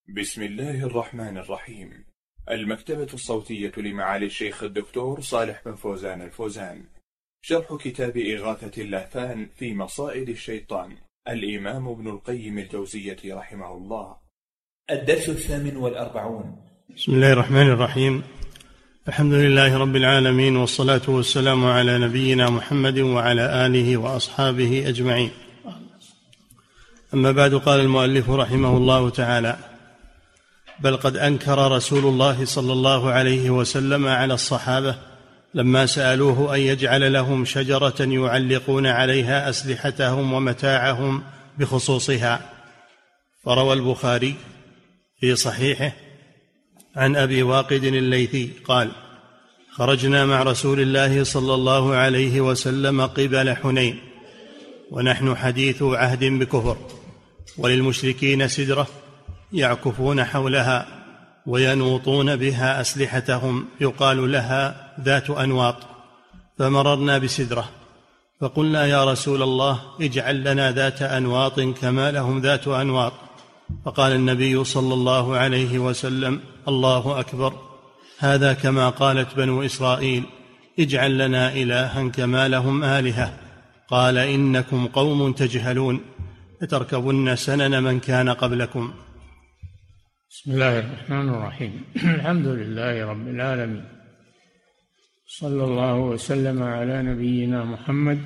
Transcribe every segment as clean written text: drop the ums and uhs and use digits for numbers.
بسم الله الرحمن الرحيم. المكتبة الصوتية لمعالي الشيخ الدكتور صالح بن فوزان الفوزان. شرح كتاب إغاثة اللهفان في مصائد الشيطان، الإمام ابن القيم الجوزية رحمه الله. الدرس 48. بسم الله الرحمن الرحيم. الحمد لله رب العالمين، والصلاة والسلام على نبينا محمد وعلى آله وأصحابه أجمعين. أما بعد، قال المؤلف رحمه الله تعالى: بل قد أنكر رسول الله صلى الله عليه وسلم على الصحابة لما سألوه أن يجعل لهم شجرة يعلقون عليها أسلحتهم ومتاعهم بخصوصها. فروى البخاري في صحيحه عن أبي واقد الليثي قال: خرجنا مع رسول الله صلى الله عليه وسلم قبل حنين ونحن حديث عهد بكفر، وللمشركين سدرة يعكفون حولها وينوطون بها أسلحتهم يقال لها ذات أنواط، فمررنا بسدرة فقلنا: يا رسول الله، اجعل لنا ذات أنواط كما لهم ذات أنواط. فقال النبي صلى الله عليه وسلم: الله أكبر، هذا كما قالت بنو إسرائيل: اجعل لنا إلها كما لهم آلهة. قال: إنكم قوم تجهلون، لتركبن سنن من كان قبلكم. بسم الله الرحمن الرحيم. الحمد لله رب العالمين، صلى الله وسلم على نبينا محمد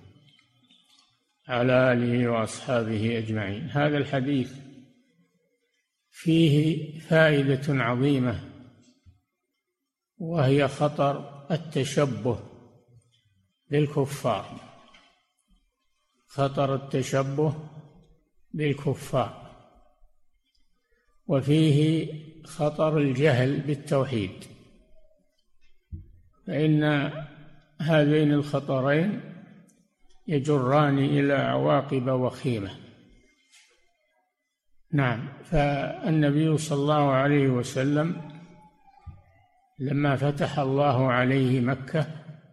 على آله وأصحابه أجمعين. هذا الحديث فيه فائدة عظيمة، وهي خطر التشبه بالكفار، خطر التشبه بالكفار، وفيه خطر الجهل بالتوحيد، فإن هذين الخطرين يجران إلى عواقب وخيمة. نعم، فالنبي صلى الله عليه وسلم لما فتح الله عليه مكة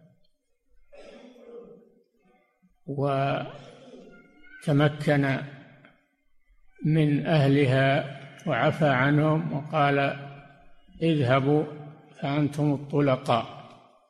وتمكن من أهلها وعفى عنهم وقال: اذهبوا فأنتم الطلقاء،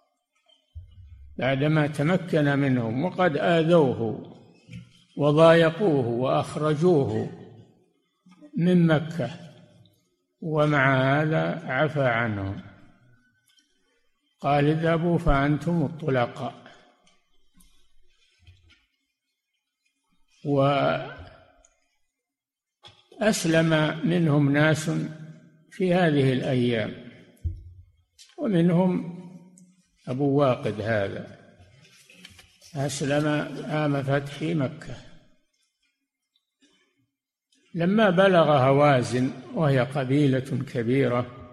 بعدما تمكن منهم وقد آذوه وضايقوه وأخرجوه من مكة، ومع هذا عفى عنهم، قال: اذهبوا فأنتم الطلقاء. وأسلم منهم ناس في هذه الأيام، ومنهم أبو واقد هذا أسلم عام فتح مكة. لما بلغ هوازن، وهي قبيلة كبيرة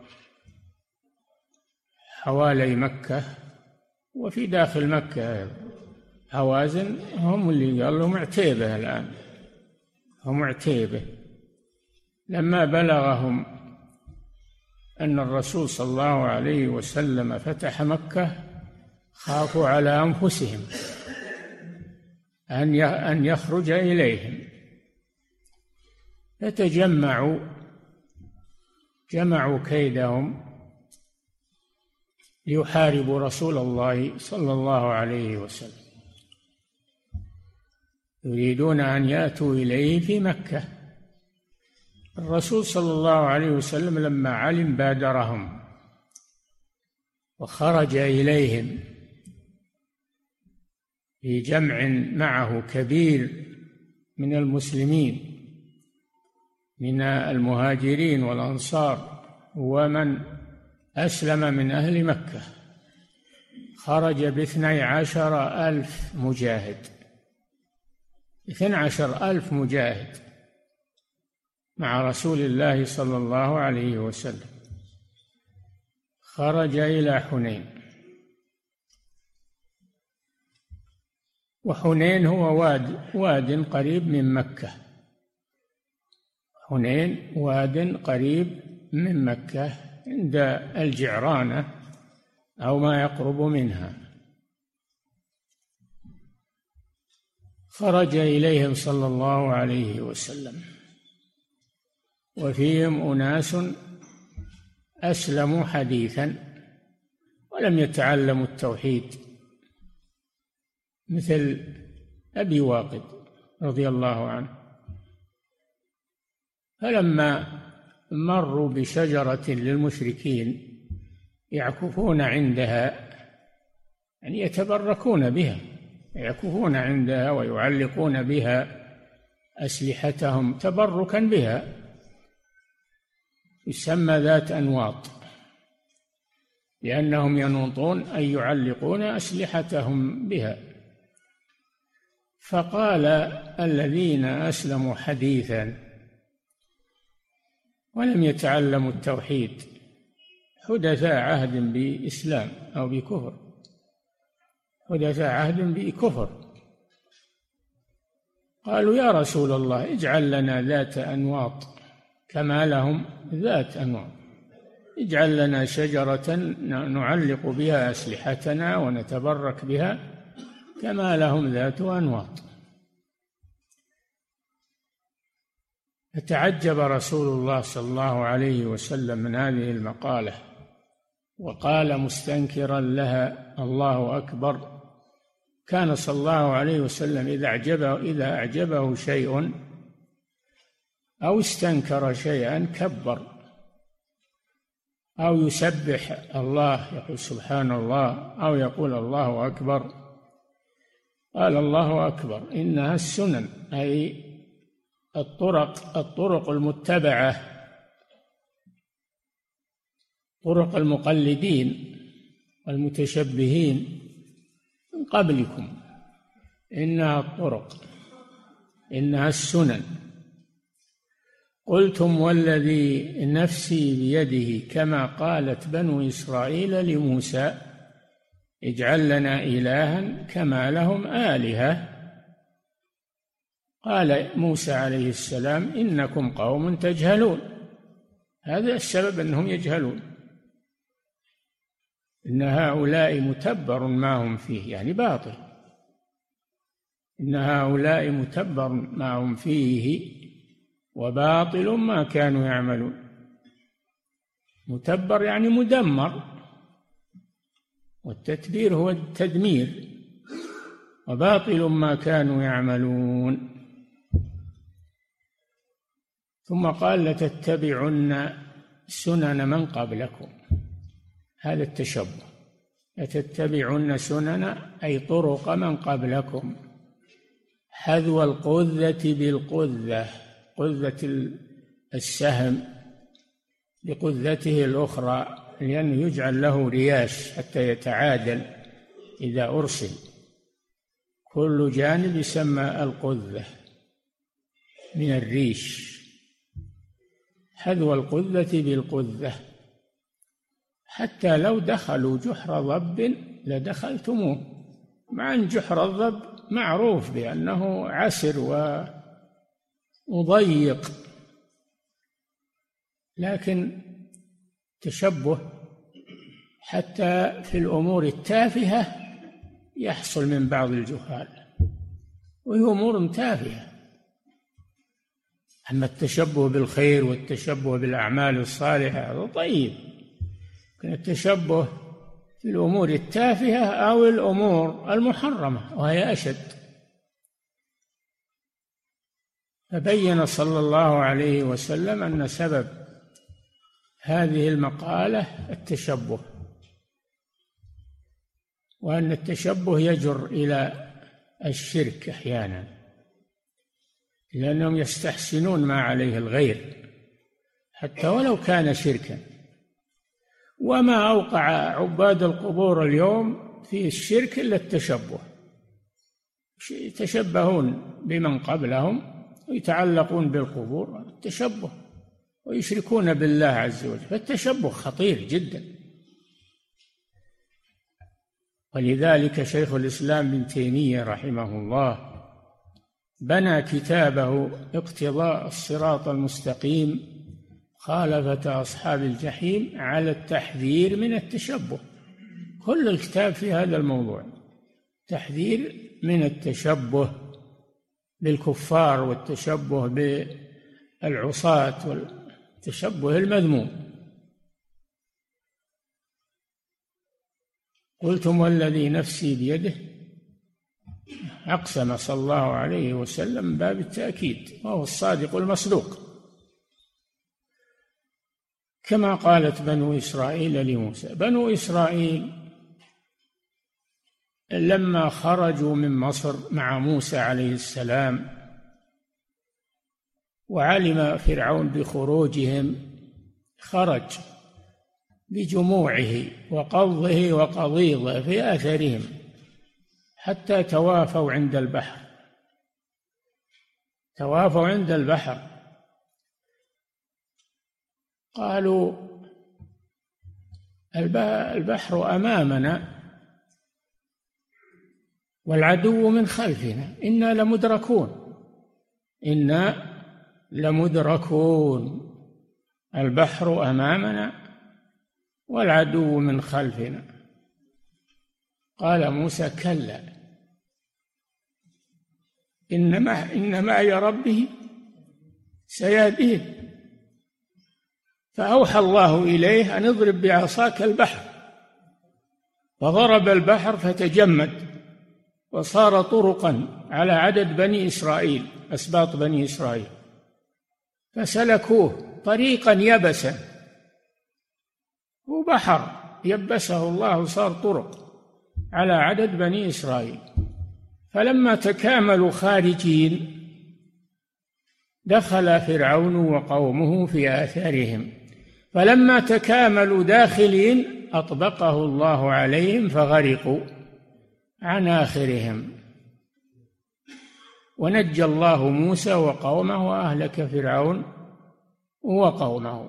حوالي مكة وفي داخل مكة، هوازن هم اللي قالوا عتيبة الآن، هم عتيبة. لما بلغهم أن الرسول صلى الله عليه وسلم فتح مكة، خافوا على أنفسهم أن يخرج إليهم، جمعوا كيدهم ليحاربوا رسول الله صلى الله عليه وسلم، يريدون أن يأتوا إليه في مكة. الرسول صلى الله عليه وسلم لما علم بادرهم وخرج إليهم في جمع معه كبير من المسلمين، من المهاجرين والأنصار ومن أسلم من أهل مكة. خرج ب12,000 مجاهد، 12,000 مجاهد مع رسول الله صلى الله عليه وسلم. خرج إلى حنين، وحنين هو واد قريب من مكة. حنين واد قريب من مكة عند الجعرانة أو ما يقرب منها. خرج إليهم صلى الله عليه وسلم وفيهم أناس أسلموا حديثا ولم يتعلموا التوحيد، مثل أبي واقد رضي الله عنه. فلما مروا بشجرة للمشركين يعكفون عندها، يعني يتبركون بها، يعكفون عندها ويعلقون بها أسلحتهم تبركا بها، يسمى ذات أنواط، لأنهم ينوطون أي يعلقون أسلحتهم بها. فقال الذين أسلموا حديثا ولم يتعلموا التوحيد حدثاء عهد بإسلام أو بكفر، حدثاء عهد بكفر، قالوا يا رسول الله اجعل لنا ذات أنواط كما لهم ذات أنواط، اجعل لنا شجرة نعلق بها أسلحتنا ونتبرك بها كما لهم ذات أنواط. فتعجب رسول الله صلى الله عليه وسلم من هذه المقالة، وقال مستنكرا لها الله أكبر. كان صلى الله عليه وسلم إذا أعجبه شيء أو استنكر شيئا كبر أو يسبح الله، يقول سبحان الله، أو يقول الله أكبر. قال الله أكبر إنها السنن، أي الطرق المتبعة، طرق المقلدين والمتشبهين من قبلكم، إنها الطرق، إنها السنن. قلتم والذي نفسي بيده كما قالت بنو إسرائيل لموسى اجعل لنا إلها كما لهم آلهة. قال موسى عليه السلام إنكم قوم تجهلون، هذا السبب أنهم يجهلون، إن هؤلاء متبر ما هم فيه، يعني باطل، إن هؤلاء متبر ما هم فيه وباطل ما كانوا يعملون. متبر يعني مدمر، والتتبير هو التدمير، وباطل ما كانوا يعملون. ثم قال لتتبعن سنن من قبلكم، هذا التشبه، لتتبعن سنن أي طرق من قبلكم، حذو القذة بالقذة، قذة السهم بقذته الأخرى، لأنه يجعل له رياش حتى يتعادل إذا أرسل، كل جانب يسمى القذة من الريش، حذو القذة بالقذة، حتى لو دخلوا جحر ضب لدخلتموه، مع أن جحر الضب معروف بأنه عسر وضيق، لكن تشبه حتى في الأمور التافهة يحصل من بعض الجهال، وهي أمور تافهة. أما التشبه بالخير والتشبه بالأعمال الصالحة هذا طيب، لكن التشبه في الأمور التافهة أو الأمور المحرمة وهي أشد. فبين صلى الله عليه وسلم أن سبب هذه المقالة التشبه، وأن التشبه يجر إلى الشرك أحيانا، لأنهم يستحسنون ما عليه الغير حتى ولو كان شركا. وما أوقع عباد القبور اليوم في الشرك إلا التشبه، يتشبهون بمن قبلهم ويتعلقون بالقبور، التشبه، ويشركون بالله عز وجل، فالتشبه خطير جدا. ولذلك شيخ الإسلام ابن تيمية رحمه الله بنى كتابه اقتضاء الصراط المستقيم خالفة أصحاب الجحيم على التحذير من التشبه، كل الكتاب في هذا الموضوع، تحذير من التشبه بالكفار والتشبه بالعصاة التشبه المذموم. قلتم والذي نفسي بيده، أقسم صلى الله عليه وسلم باب التأكيد، وهو الصادق المصدوق، كما قالت بنو إسرائيل لموسى. بنو إسرائيل لما خرجوا من مصر مع موسى عليه السلام وعلم فرعون بخروجهم، خرج بجموعه وقضه وقضيضه في آثارهم حتى توافوا عند البحر. توافوا عند البحر، قالوا البحر أمامنا والعدو من خلفنا، إنا لمدركون، إنا لمدركون، البحر أمامنا والعدو من خلفنا. قال موسى كلا إن معي ربي سيهدين. فأوحى الله إليه أن اضرب بعصاك البحر، فضرب البحر فتجمد وصار طرقا على عدد بني إسرائيل، أسباط بني إسرائيل، فسلكوه طريقا يبسا، وبحر يبسه الله صار طرق على عدد بني إسرائيل. فلما تكاملوا خارجين دخل فرعون وقومه في آثارهم، فلما تكاملوا داخلين أطبقه الله عليهم فغرقوا عن آخرهم، ونجى الله موسى وقومه وأهلك فرعون وقومه.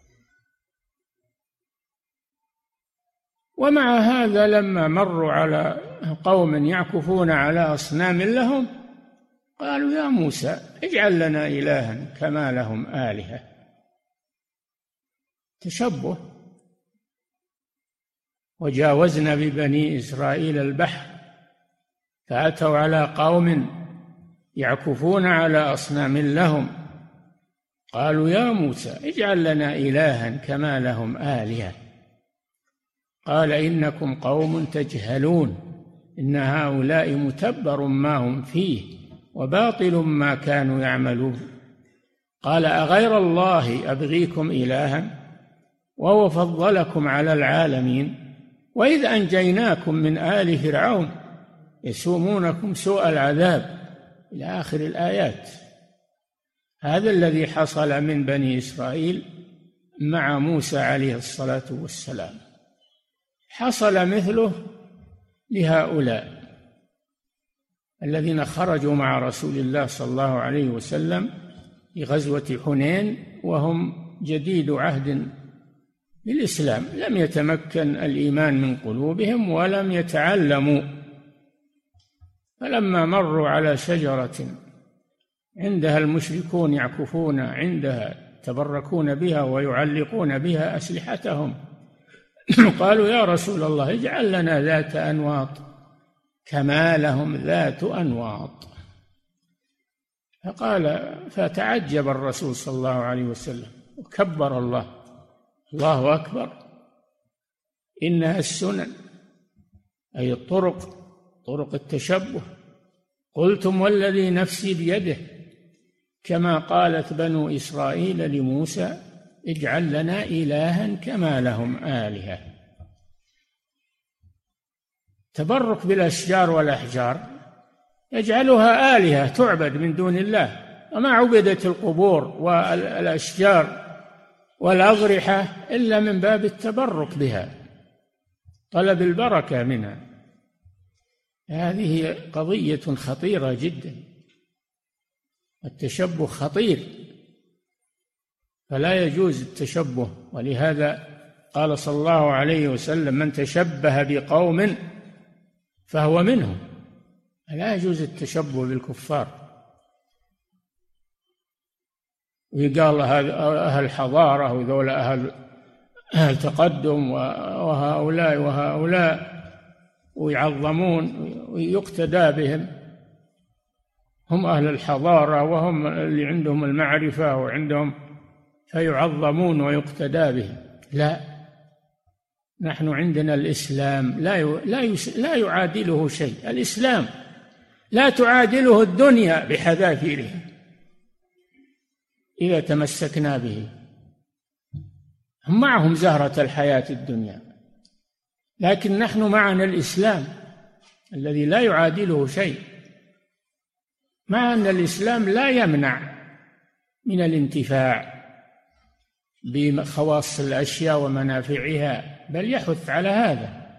ومع هذا لما مروا على قوم يعكفون على أصنام لهم قالوا يا موسى اجعل لنا إلها كما لهم آلهة. تشبه. وجاوزنا ببني إسرائيل البحر فأتوا على قوم يعكفون على أصنام لهم قالوا يا موسى اجعل لنا إلها كما لهم آلهة. قال إنكم قوم تجهلون إن هؤلاء متبر ما هم فيه وباطل ما كانوا يعملون. قال أغير الله أبغيكم إلها وهو فضلكم على العالمين وإذ أنجيناكم من آل فرعون يسومونكم سوء العذاب إلى آخر الآيات. هذا الذي حصل من بني إسرائيل مع موسى عليه الصلاة والسلام، حصل مثله لهؤلاء الذين خرجوا مع رسول الله صلى الله عليه وسلم لغزوة حنين وهم جديد عهد بالإسلام، لم يتمكن الإيمان من قلوبهم ولم يتعلموا. فلما مروا على شجرة عندها المشركون يعكفون عندها يتبركون بها ويعلقون بها أسلحتهم قالوا يا رسول الله اجعل لنا ذات أنواط كما لهم ذات أنواط. فتعجب الرسول صلى الله عليه وسلم وكبر الله أكبر. إنها السنن أي طرق التشبه. قلتم والذي نفسي بيده كما قالت بنو إسرائيل لموسى اجعل لنا إلها كما لهم آلهة. تبرك بالأشجار والأحجار يجعلها آلهة تعبد من دون الله، وما عبدت القبور والأشجار والأضرحة إلا من باب التبرك بها، طلب البركة منها. هذه قضية خطيرة جدا، التشبه خطير، فلا يجوز التشبه. ولهذا قال صلى الله عليه وسلم من تشبه بقوم فهو منهم. لا يجوز التشبه بالكفار. ويقال أهل حضارة وذول أهل تقدم وهؤلاء ويعظمون ويقتدى بهم، هم أهل الحضارة وهم اللي عندهم المعرفة وعندهم فيعظمون ويقتدى بهم. لا، نحن عندنا الإسلام لا يعادله شيء. الإسلام لا تعادله الدنيا بحذافيره إذا تمسكنا به. هم معهم زهرة الحياة الدنيا، لكن نحن معنا الإسلام الذي لا يعادله شيء، مع أن الإسلام لا يمنع من الانتفاع بخواص الأشياء ومنافعها، بل يحث على هذا،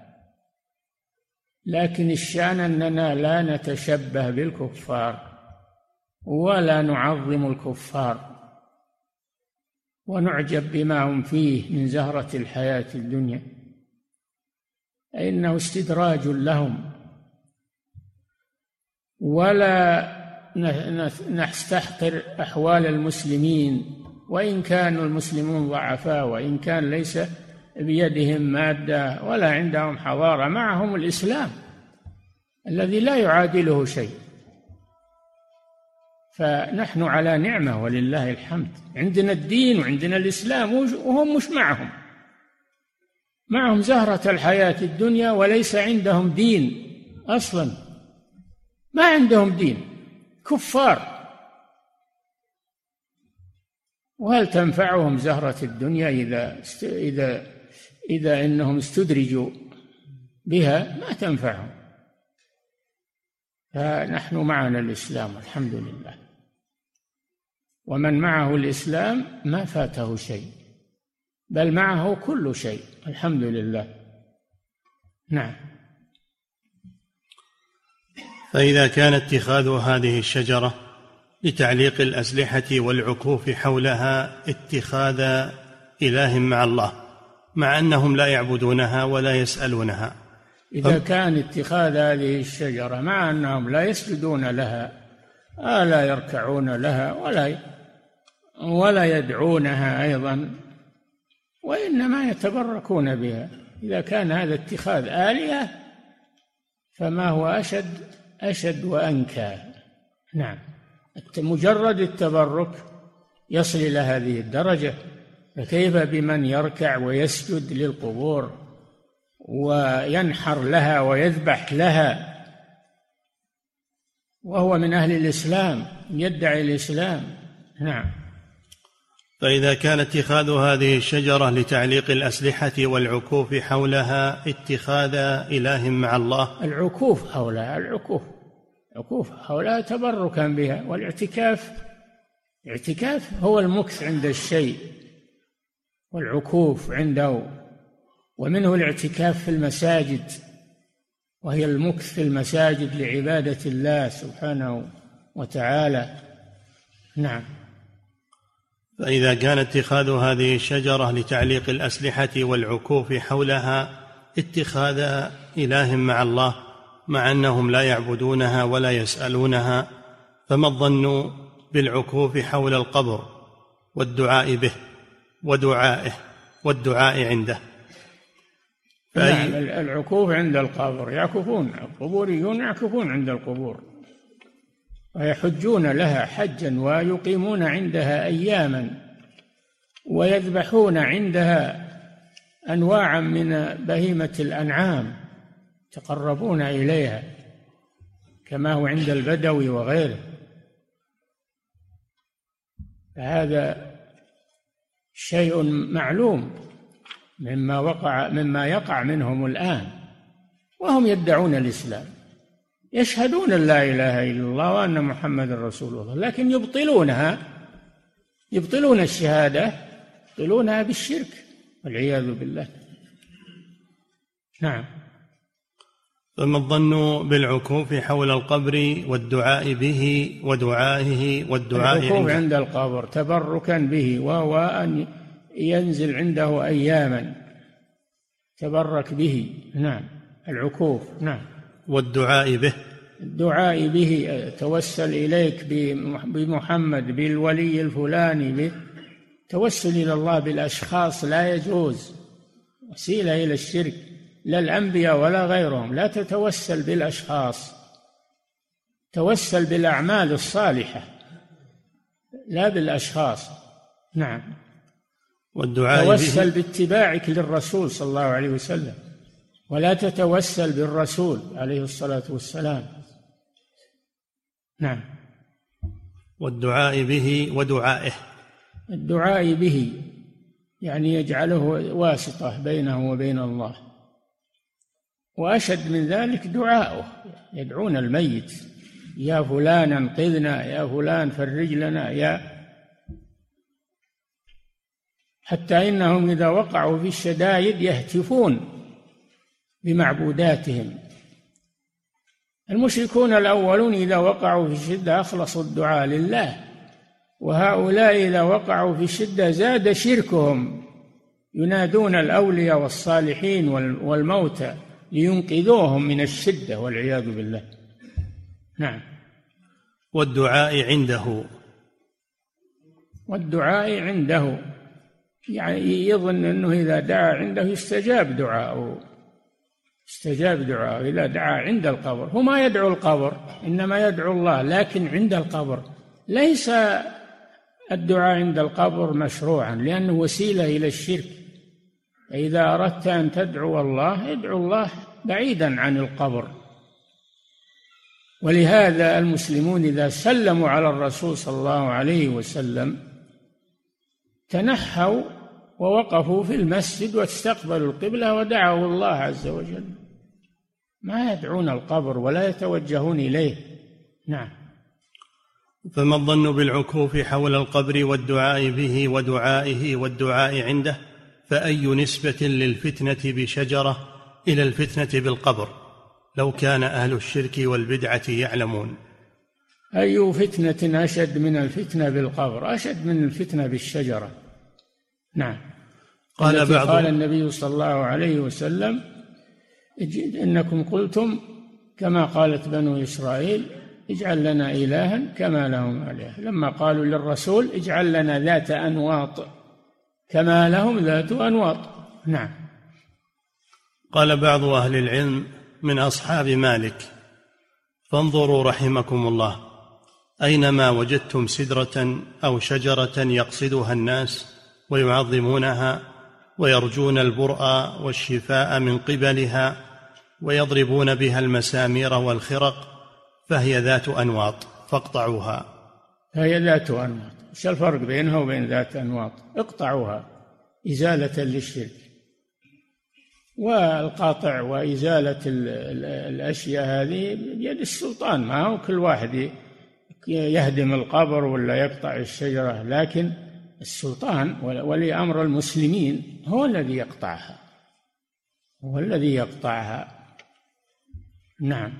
لكن الشأن أننا لا نتشبه بالكفار ولا نعظم الكفار ونعجب بما هم فيه من زهرة الحياة الدنيا، إنه استدراج لهم. ولا نستحقر أحوال المسلمين وإن كانوا المسلمون ضعفاء، وإن كان ليس بيدهم مادة ولا عندهم حضارة، معهم الإسلام الذي لا يعادله شيء. فنحن على نعمة ولله الحمد، عندنا الدين وعندنا الإسلام، وهم مش معهم زهرة الحياة الدنيا وليس عندهم دين أصلا، ما عندهم دين، كفار. وهل تنفعهم زهرة الدنيا إذا إنهم استدرجوا بها؟ ما تنفعهم. فنحن معنا الإسلام الحمد لله، ومن معه الإسلام ما فاته شيء، بل معه كل شيء الحمد لله. نعم. فإذا كان اتخاذ هذه الشجرة لتعليق الأسلحة والعكوف حولها اتخاذ إله مع الله، مع أنهم لا يعبدونها ولا يسألونها، إذا كان اتخاذ هذه الشجرة مع أنهم لا يسجدون لها لا يركعون لها ولا يدعونها أيضا، وإنما يتبركون بها، إذا كان هذا اتخاذ آلهة فما هو أشد وأنكى. نعم، مجرد التبرك يصل إلى هذه الدرجة، فكيف بمن يركع ويسجد للقبور وينحر لها ويذبح لها وهو من أهل الإسلام يدعي الإسلام؟ نعم. فإذا كان اتخاذ هذه الشجرة لتعليق الأسلحة والعكوف حولها اتخاذ إله مع الله، العكوف حولها، عكوف حولها تبركا بها، والاعتكاف هو المكث عند الشيء، والعكوف عنده، ومنه الاعتكاف في المساجد، وهي المكث في المساجد لعبادة الله سبحانه وتعالى. نعم. فإذا كان اتخاذ هذه الشجرة لتعليق الأسلحة والعكوف حولها اتخاذ إله مع الله، مع أنهم لا يعبدونها ولا يسألونها، فما الظن بالعكوف حول القبر والدعاء به والدعاء عنده؟ نعم، العكوف عند القبر، يعكفون القبوريون، يعكفون عند القبور ويحجون لها حجا ويقيمون عندها أياما ويذبحون عندها أنواعا من بهيمة الأنعام يتقربون إليها كما هو عند البدوي وغيره. فهذا شيء معلوم مما يقع منهم الآن، وهم يدعون الإسلام، يشهدون أن لا إله إلا الله وأن محمد رسول الله، لكن يبطلون الشهادة، يبطلونها بالشرك والعياذ بالله. نعم. فما الظن بالعكوف حول القبر والدعاء به ودعائه والدعاء العكوف عند القبر تبركا به، وهو أن ينزل عنده أياما تبرك به. نعم، العكوف. نعم. والدعاء به، الدعاء به، توسل إليك بمحمد، بالولي الفلاني، توسل إلى الله بالأشخاص لا يجوز، وسيلة إلى الشرك، لا الأنبياء ولا غيرهم، لا تتوسل بالأشخاص، توسل بالأعمال الصالحة لا بالأشخاص. نعم. والدعاء توسل باتباعك للرسول صلى الله عليه وسلم، ولا تتوسل بالرسول عليه الصلاة والسلام. نعم. والدعاء به ودعائه. الدعاء به يعني يجعله واسطة بينه وبين الله. وأشد من ذلك دعاؤه، يدعون الميت: يا فلان انقذنا، يا فلان فرج لنا، حتى إنهم إذا وقعوا في الشدائد يهتفون بمعبوداتهم. المشركون الأولون إذا وقعوا في الشدة أخلصوا الدعاء لله، وهؤلاء إذا وقعوا في الشدة زاد شركهم، ينادون الأولياء والصالحين والموتى لينقذوهم من الشدة والعياذ بالله. نعم. والدعاء عنده. والدعاء عنده يعني يظن أنه إذا دعا عنده يستجاب دعاءه، إذا دعا عند القبر. هو ما يدعو القبر، إنما يدعو الله، لكن عند القبر. ليس الدعاء عند القبر مشروعا، لأنه وسيلة إلى الشرك. إذا أردت أن تدعو الله ادعو الله بعيدا عن القبر. ولهذا المسلمون إذا سلموا على الرسول صلى الله عليه وسلم تنحوا ووقفوا في المسجد واستقبلوا القبلة ودعوا الله عز وجل، ما يدعون القبر ولا يتوجهون إليه. نعم. فما الظن بالعكوف حول القبر والدعاء به ودعائه والدعاء عنده؟ فأي نسبة للفتنة بشجرة إلى الفتنة بالقبر لو كان أهل الشرك والبدعة يعلمون؟ أي فتنة أشد من الفتنة بالقبر؟ أشد من الفتنة بالشجرة. نعم. قال النبي صلى الله عليه وسلم: إنكم قلتم كما قالت بنو إسرائيل اجعل لنا إلها كما لهم آلهة، لما قالوا للرسول اجعل لنا ذات أنواط كما لهم ذات أنواط. نعم. قال بعض أهل العلم من أصحاب مالك: فانظروا رحمكم الله، أينما وجدتم سدرة أو شجرة يقصدها الناس ويعظمونها ويرجون البرء والشفاء من قبلها ويضربون بها المسامير والخرق فهي ذات أنواط فاقطعوها. فهي ذات أنواط. ايش الفرق بينها وبين ذات أنواط؟ اقطعوها إزالة للشرك. والقاطع وإزالة الأشياء هذه بيد السلطان، ما هو كل واحد يهدم القبر ولا يقطع الشجرة، لكن السلطان ولي أمر المسلمين هو الذي يقطعها. نعم.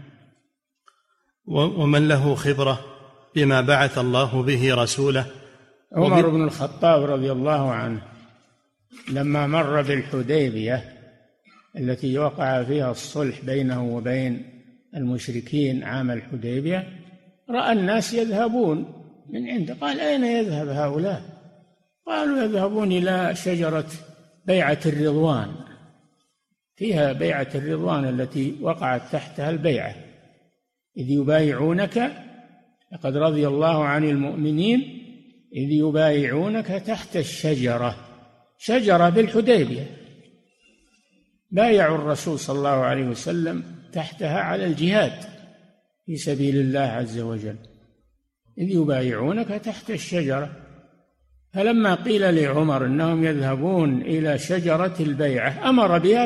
ومن له خبرة بما بعث الله به رسوله؟ عمر بن الخطاب رضي الله عنه لما مر بالحديبية التي وقع فيها الصلح بينه وبين المشركين عام الحديبية، رأى الناس يذهبون من عنده، قال: أين يذهب هؤلاء؟ قالوا: يذهبون إلى شجرة بيعة الرضوان، فيها بيعة الرضوان التي وقعت تحتها البيعة، إذ يبايعونك لقد رضي الله عن المؤمنين إذ يبايعونك تحت الشجرة، شجرة بالحديبية، بايعوا الرسول صلى الله عليه وسلم تحتها على الجهاد في سبيل الله عز وجل، إذ يبايعونك تحت الشجرة. فلما قيل لعمر إنهم يذهبون إلى شجرة البيعة أمر بها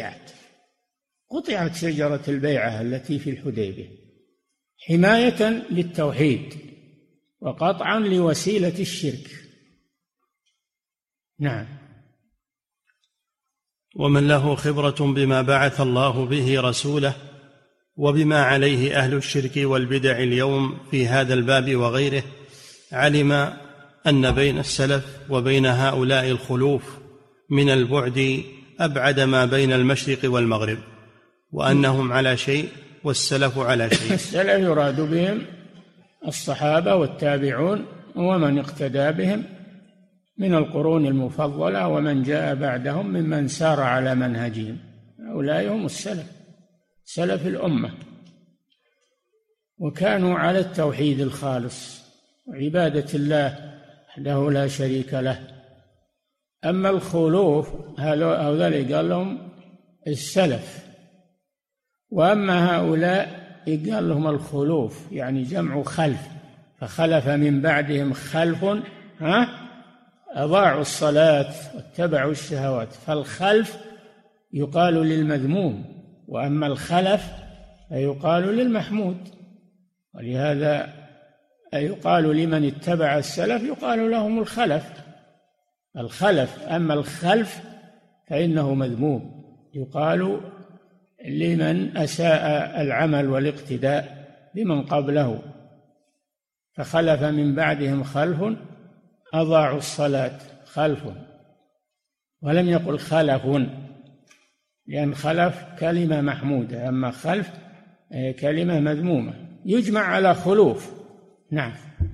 قطعت شجرة البيعة التي في الحديبية حماية للتوحيد وقطعا لوسيلة الشرك. نعم. ومن له خبرة بما بعث الله به رسوله وبما عليه أهل الشرك والبدع اليوم في هذا الباب وغيره علم أن بين السلف وبين هؤلاء الخلوف من البعد أبعد ما بين المشرق والمغرب، وأنهم على شيء والسلف على شيء. السلف يراد بهم الصحابة والتابعون ومن اقتدى بهم من القرون المفضلة ومن جاء بعدهم ممن سار على منهجهم، هؤلاء هم السلف، سلف الأمة، وكانوا على التوحيد الخالص وعبادة الله وحده لا شريك له. أما الخلوف هؤلاء قال لهم السلف، وأما هؤلاء قال لهم الخلوف، يعني جمع خلف، فخلف من بعدهم خلف أضاعوا الصلاة واتبعوا الشهوات. فالخلف يقال للمذموم، وأما الخلف فيقال للمحمود، ولهذا يقال لمن اتبع السلف يقال لهم الخلف. أما الخلف فإنه مذموم، يقال لمن أساء العمل والاقتداء بمن قبله. فخلف من بعدهم خلف أضاعوا الصلاة، خلف، ولم يقل خلف، لأن خلف كلمة محمودة، أما خلف كلمة مذمومة، يجمع على خلوف. نعم.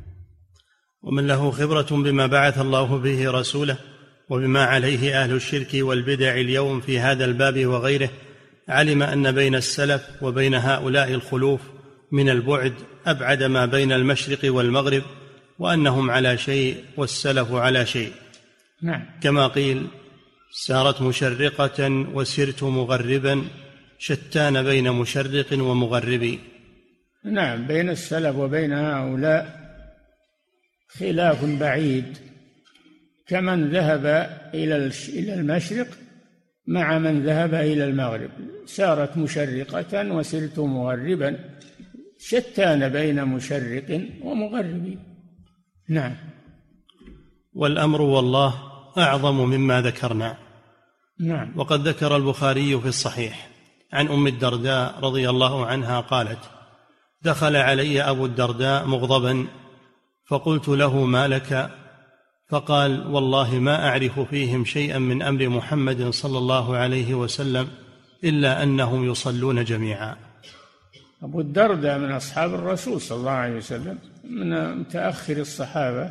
ومن له خبرة بما بعث الله به رسوله وبما عليه أهل الشرك والبدع اليوم في هذا الباب وغيره، علم أن بين السلف وبين هؤلاء الخلوف من البعد أبعد ما بين المشرق والمغرب، وأنهم على شيء والسلف على شيء. نعم. كما قيل: سارت مشرقة وسرت مغربا، شتان بين مشرق ومغرب. نعم، بين السلف وبين هؤلاء خلاف بعيد، كمن ذهب إلى المشرق مع من ذهب إلى المغرب. سارت مشرقة وسرت مغربا، شتان بين مشرق ومغرب. نعم. والأمر والله أعظم مما ذكرنا. نعم. وقد ذكر البخاري في الصحيح عن أم الدرداء رضي الله عنها قالت: دخل علي أبو الدرداء مغضبا، فقلت له: ما لك؟ فقال: والله ما أعرف فيهم شيئا من أمر محمد صلى الله عليه وسلم إلا أنهم يصلون جميعا. أبو الدرداء من أصحاب الرسول صلى الله عليه وسلم، من متأخر الصحابة،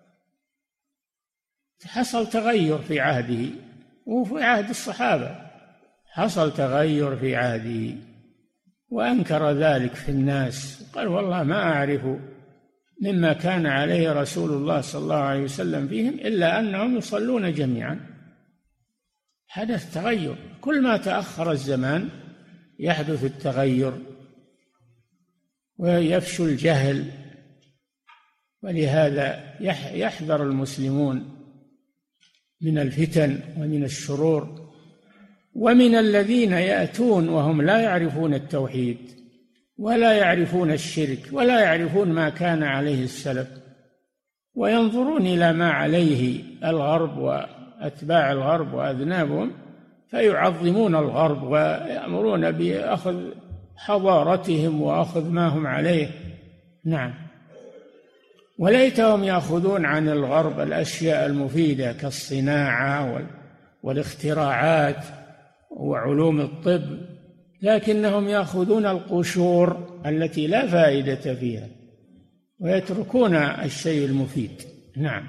حصل تغير في عهده، وفي عهد الصحابة حصل تغير في عهده، وأنكر ذلك في الناس، قال: والله ما أعرف مما كان عليه رسول الله صلى الله عليه وسلم فيهم إلا أنهم يصلون جميعا. حدث تغير، كل ما تأخر الزمان يحدث التغير ويفشو الجهل، ولهذا يحذر المسلمون من الفتن ومن الشرور ومن الذين يأتون وهم لا يعرفون التوحيد ولا يعرفون الشرك ولا يعرفون ما كان عليه السلف، وينظرون إلى ما عليه الغرب وأتباع الغرب وأذنابهم، فيعظمون الغرب ويأمرون بأخذ حضارتهم وأخذ ما هم عليه. نعم. وليتهم يأخذون عن الغرب الأشياء المفيدة كالصناعة والاختراعات وعلوم الطب، لكنهم يأخذون القشور التي لا فائدة فيها ويتركون الشيء المفيد. نعم.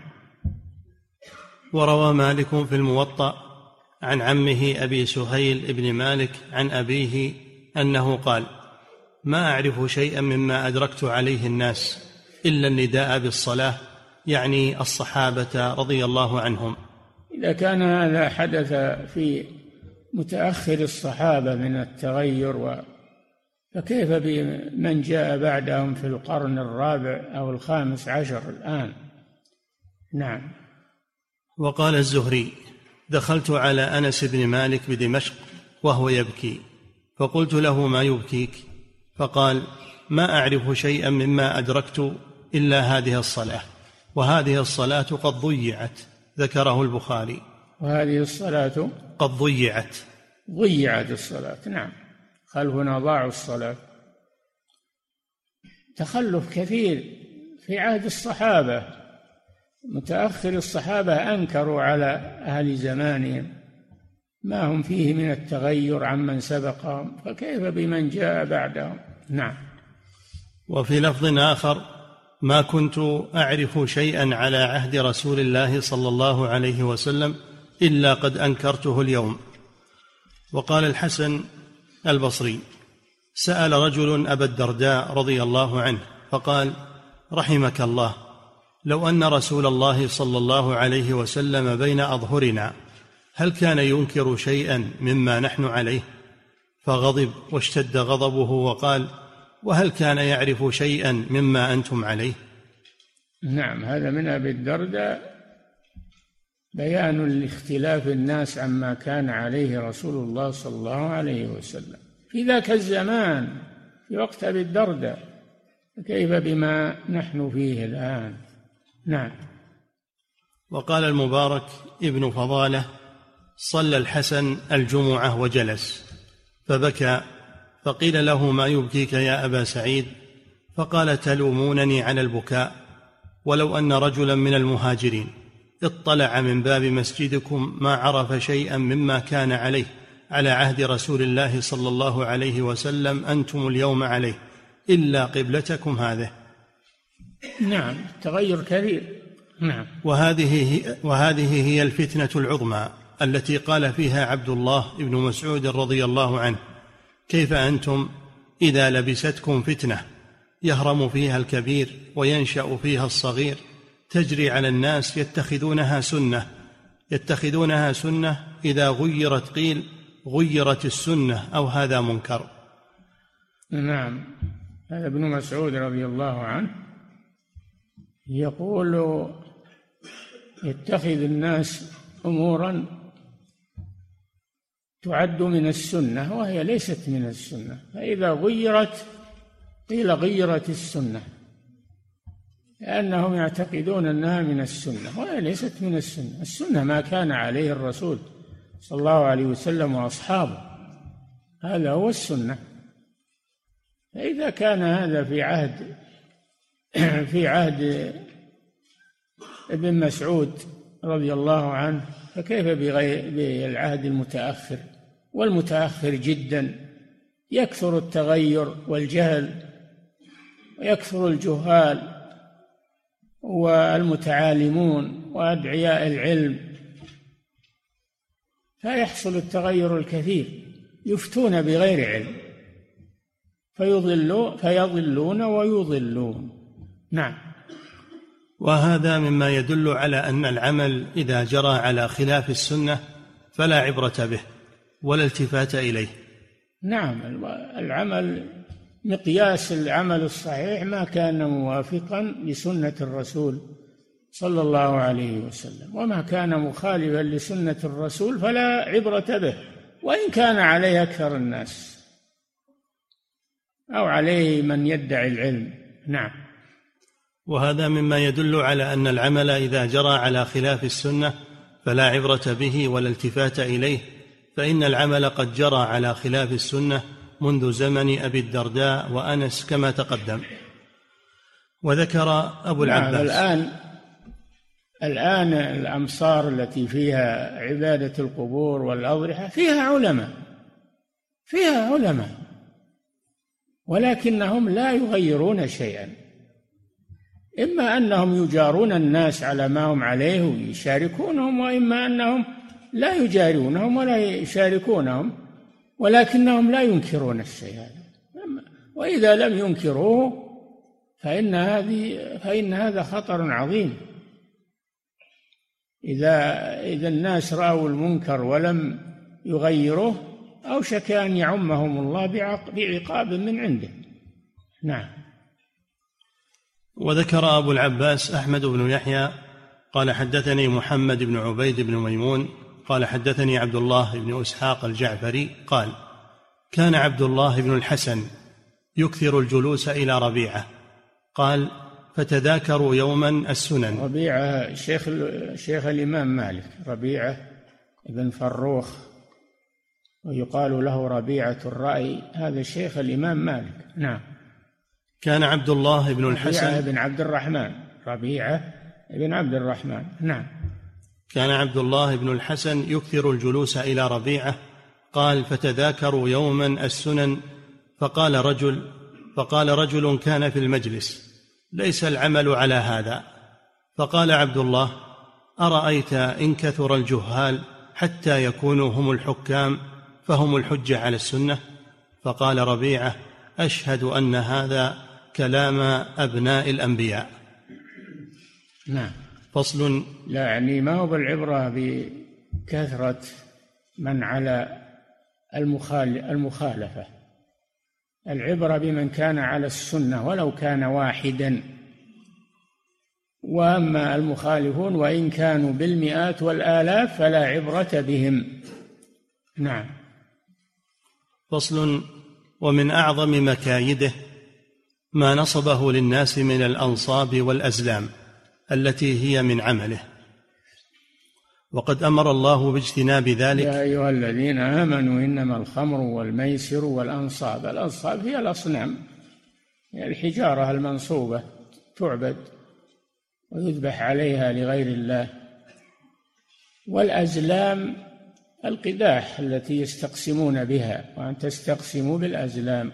وروى مالك في الموطأ عن عمه أبي سهيل بن مالك عن أبيه أنه قال: ما أعرف شيئا مما أدركت عليه الناس إلا النداء بالصلاة، يعني الصحابة رضي الله عنهم. إذا كان هذا حدث في متأخر الصحابة من التغير، فكيف بمن جاء بعدهم في القرن الرابع أو الخامس عشر الآن؟ نعم. وقال الزهري: دخلت على أنس بن مالك بدمشق وهو يبكي، فقلت له: ما يبكيك؟ فقال: ما أعرف شيئا مما أدركت إلا هذه الصلاة، وهذه الصلاة قد ضيعت. ذكره البخاري. وهذه الصلاة قد ضيعت الصلاة. نعم. خلفنا ضاعوا الصلاة. تخلف كثير في عهد الصحابة، متأخر الصحابة أنكروا على أهل زمانهم ما هم فيه من التغير عمن سبقهم، فكيف بمن جاء بعدهم؟ نعم. وفي لفظ آخر: ما كنت أعرف شيئا على عهد رسول الله صلى الله عليه وسلم إلا قد أنكرته اليوم. وقال الحسن البصري: سأل رجل أبا الدرداء رضي الله عنه فقال: رحمك الله، لو أن رسول الله صلى الله عليه وسلم بين أظهرنا هل كان ينكر شيئا مما نحن عليه؟ فغضب واشتد غضبه وقال: وهل كان يعرف شيئا مما أنتم عليه؟ نعم، هذا من أبي الدرداء بيان لاختلاف الناس عما كان عليه رسول الله صلى الله عليه وسلم في ذاك الزمان، في وقت أبي الدرداء، كيف بما نحن فيه الآن. نعم. وقال المبارك ابن فضالة: صلى الحسن الجمعة وجلس فبكى، فقيل له: ما يبكيك يا أبا سعيد؟ فقال: تلومونني على البكاء، ولو أن رجلا من المهاجرين اطلع من باب مسجدكم ما عرف شيئا مما كان عليه على عهد رسول الله صلى الله عليه وسلم أنتم اليوم عليه إلا قبلتكم هذه. نعم، تغير كبير. نعم. وهذه هي الفتنة العظمى التي قال فيها عبد الله بن مسعود رضي الله عنه: كيف أنتم إذا لبستكم فتنة يهرم فيها الكبير وينشأ فيها الصغير تجري على الناس يتخذونها سنة إذا غيرت قيل غيرت السنة أو هذا منكر. نعم، هذا ابن مسعود رضي الله عنه يقول: يتخذ الناس أمورا تعد من السنة وهي ليست من السنة، فإذا غيرت قيل غيرت السنة، لأنهم يعتقدون أنها من السنة وهي ليست من السنة. السنة ما كان عليه الرسول صلى الله عليه وسلم وأصحابه، هذا هو السنة. فإذا كان هذا في عهد ابن مسعود رضي الله عنه، فكيف بالعهد المتأخر؟ والمتأخر جدا يكثر التغير والجهل، ويكثر الجهال والمتعالمون وأدعياء العلم، فيحصل التغير الكثير، يفتون بغير علم فيضلون ويضلون. نعم. وهذا مما يدل على أن العمل إذا جرى على خلاف السنة فلا عبرة به ولا التفات إليه. نعم، العمل مقياس العمل الصحيح ما كان موافقا لسنة الرسول صلى الله عليه وسلم، وما كان مخالفا لسنة الرسول فلا عبرة به، وإن كان عليه أكثر الناس أو عليه من يدعي العلم. نعم. وهذا مما يدل على أن العمل إذا جرى على خلاف السنة فلا عبرة به ولا التفات إليه، فإن العمل قد جرى على خلاف السنة منذ زمن أبي الدرداء وأنس كما تقدم. وذكر أبو العباس: الآن الأمصار التي فيها عبادة القبور والأضرحة فيها علماء ولكنهم لا يغيرون شيئا، إما أنهم يجارون الناس على ما هم عليه ويشاركونهم، وإما أنهم لا يجارونهم ولا يشاركونهم ولكنهم لا ينكرون الشيء هذا. وإذا لم ينكروه فإن هذا خطر عظيم. إذا الناس رأوا المنكر ولم يغيروه أوشك أن يعمهم الله بعقاب من عنده. نعم. وذكر أبو العباس أحمد بن يحيى قال: حدثني محمد بن عبيد بن ميمون قال: حدثني عبد الله بن إسحاق الجعفري قال: كان عبد الله بن الحسن يكثر الجلوس إلى ربيعة، قال: فتذاكروا يوما السنن. ربيعة شيخ الإمام مالك، ربيعة بن فروخ، ويقال له ربيعة الرأي، هذا شيخ الإمام مالك. نعم. كان عبد الله بن الحسن ربيعة بن عبد الرحمن. نعم. كان عبد الله بن الحسن يكثر الجلوس إلى ربيعة، قال: فتذاكروا يوما السنن، فقال رجل كان في المجلس: ليس العمل على هذا. فقال عبد الله: أرأيت إن كثر الجهال حتى يكونوا هم الحكام فهم الحجة على السنة؟ فقال ربيعة: أشهد أن هذا كلام أبناء الأنبياء. نعم. فصل. يعني ما هو بالعبرة بكثرة من على المخالفة، العبرة بمن كان على السنة ولو كان واحدا، وأما المخالفون وإن كانوا بالمئات والآلاف فلا عبرة بهم. نعم. فصل. ومن أعظم مكايده ما نصبه للناس من الأنصاب والأزلام التي هي من عمله، وقد أمر الله باجتناب ذلك. يا أيها الذين آمنوا إنما الخمر والميسر والأنصاب، الأنصاب هي الأصنام، هي الحجارة المنصوبة تعبد ويذبح عليها لغير الله، والأزلام القداح التي يستقسمون بها، وأن تستقسموا بالأزلام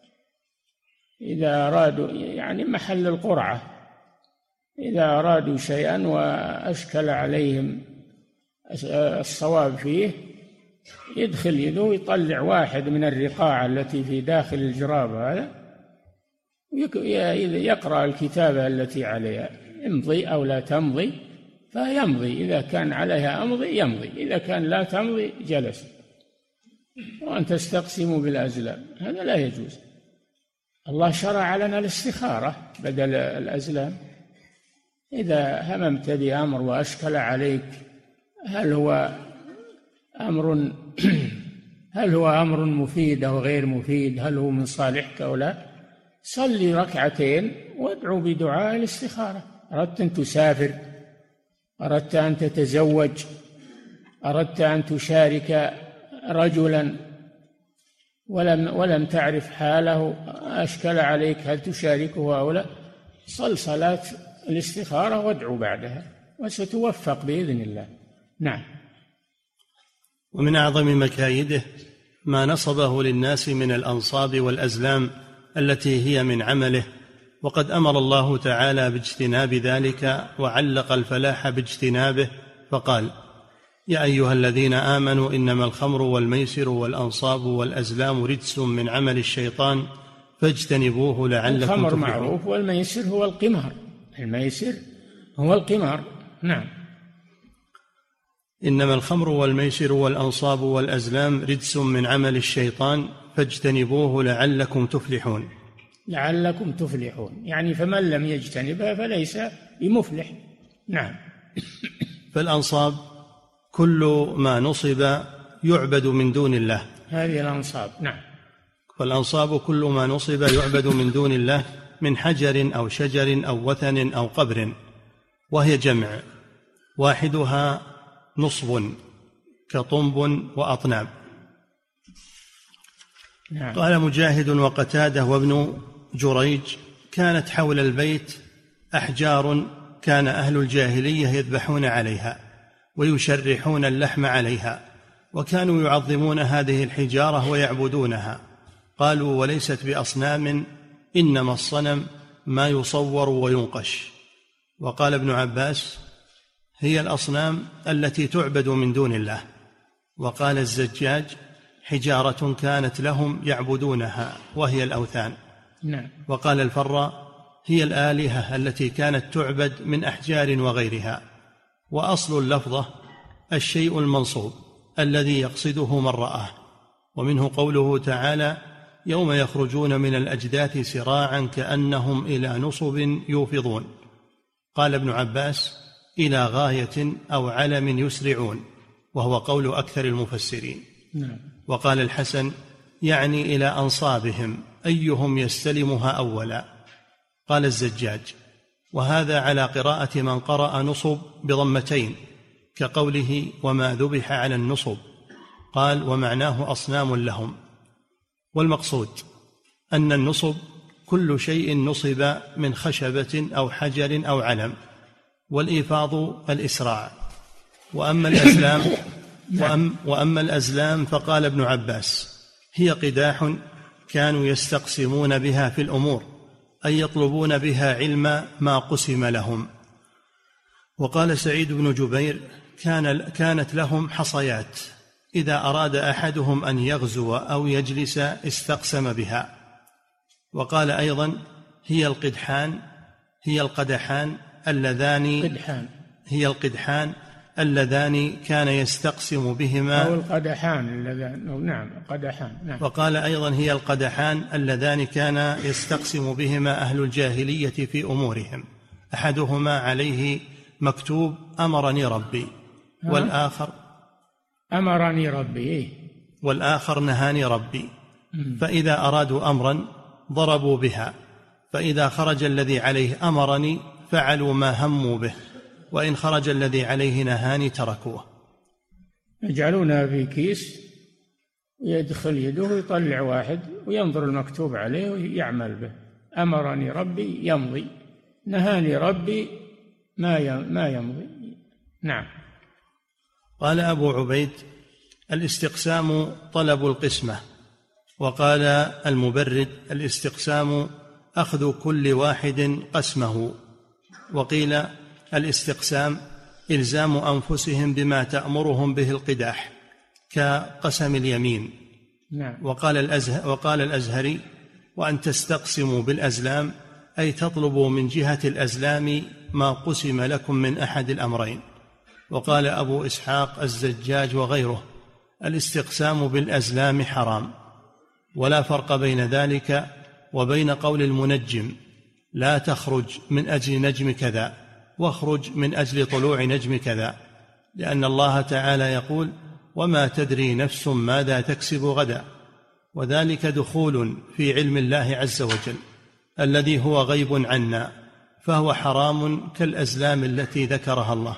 إذا أرادوا، يعني محل القرعة، إذا أرادوا شيئا وأشكل عليهم الصواب فيه يدخل يده يطلع واحد من الرقاع التي في داخل الجراب هذا، يقرأ الكتابة التي عليها، امضي أو لا تمضي، فيمضي، إذا كان عليها أمضي يمضي، إذا كان لا تمضي جلس. وأن تستقسموا بالأزلام هذا لا يجوز. الله شرع لنا الاستخارة بدل الأزلام. إذا هممت بأمر وأشكل عليك هل هو أمر مفيد أو غير مفيد، هل هو من صالحك أو لا، صلي ركعتين وادعو بدعاء الاستخارة. أردت أن تسافر، أردت أن تتزوج، أردت أن تشارك رجلا ولم تعرف حاله، أشكل عليك هل تشاركه أو لا، صل صلاة الاستخارة وادعو بعدها وستوفق بإذن الله. نعم. ومن أعظم مكايده ما نصبه للناس من الأنصاب والأزلام التي هي من عمله، وقد أمر الله تعالى باجتناب ذلك وعلق الفلاح باجتنابه فقال: يا أيها الذين آمنوا إنما الخمر والميسر والأنصاب والأزلام رجس من عمل الشيطان فاجتنبوه لعلكم تفلحون. الخمر معروف، والميسر هو القمار، الميسر هو القمار. نعم. إنما الخمر والميسر والأنصاب والأزلام رجس من عمل الشيطان فاجتنبوه لعلكم تفلحون. لعلكم تفلحون، يعني فمن لم يجتنبها فليس بمفلح. نعم. فالأنصاب كل ما نصب يعبد من دون الله، هذه الأنصاب. نعم. فالأنصاب كل ما نصب يعبد من دون الله من حجر أو شجر أو وثن أو قبر، وهي جمع، واحدها نصب كطنب وأطناب. نعم. قال مجاهد وقتاده وابن جريج: كانت حول البيت أحجار كان أهل الجاهلية يذبحون عليها ويشرحون اللحم عليها، وكانوا يعظمون هذه الحجارة ويعبدونها. قالوا: وليست بأصنام، إنما الصنم ما يصور وينقش. وقال ابن عباس: هي الأصنام التي تعبد من دون الله. وقال الزجاج: حجارة كانت لهم يعبدونها وهي الأوثان. نعم. وقال الفراء: هي الآلهة التي كانت تعبد من أحجار وغيرها. وأصل اللفظة الشيء المنصوب الذي يقصده من رآه، ومنه قوله تعالى: يوم يخرجون من الأجداث سراعا كأنهم إلى نصب يوفضون. قال ابن عباس: إلى غاية أو علم يسرعون، وهو قول أكثر المفسرين. نعم. وقال الحسن: يعني إلى أنصابهم أيهم يستلمها أولا. قال الزجاج: وهذا على قراءة من قرأ نصب بضمتين كقوله: وما ذبح على النصب. قال: ومعناه أصنام لهم. والمقصود أن النصب كل شيء نصب من خشبة أو حجر أو علم، والإيفاض الإسراع. وأما الأزلام فقال ابن عباس: هي قداح كانوا يستقسمون بها في الأمور، أي يطلبون بها علم ما قسم لهم. وقال سعيد بن جبير: كانت لهم حصيات، إذا أراد أحدهم أن يغزو أو يجلس استقسم بها. وقال أيضا: هي القدحان القدحان اللذان كان يستقسم بهما، أو القدحان اللذان، نعم قدحان، نعم. وقال أيضا هي القدحان اللذان كان يستقسم بهما أهل الجاهلية في أمورهم، أحدهما عليه مكتوب أمرني ربي، والآخر أمرني ربي، والآخر نهاني ربي. فإذا أرادوا أمرا ضربوا بها، فإذا خرج الذي عليه أمرني فعلوا ما هموا به، وإن خرج الذي عليه نهاني تركوه. يجعلونها في كيس ويدخل يده ويطلع واحد وينظر المكتوب عليه ويعمل به. أمرني ربي يمضي، نهاني ربي ما يمضي. نعم. قال أبو عبيد: الاستقسام طلب القسمة. وقال المبرد: الاستقسام أخذ كل واحد قسمه. وقيل: الاستقسام إلزام أنفسهم بما تأمرهم به القداح كقسم اليمين. نعم. وقال الأزهري: وأن تستقسموا بالأزلام أي تطلبوا من جهة الأزلام ما قسم لكم من أحد الأمرين. وقال أبو إسحاق الزجاج وغيره: الاستقسام بالأزلام حرام، ولا فرق بين ذلك وبين قول المنجم: لا تخرج من أجل نجم كذا واخرج من أجل طلوع نجم كذا، لأن الله تعالى يقول: وما تدري نفس ماذا تكسب غدا، وذلك دخول في علم الله عز وجل الذي هو غيب عنا، فهو حرام كالأزلام التي ذكرها الله.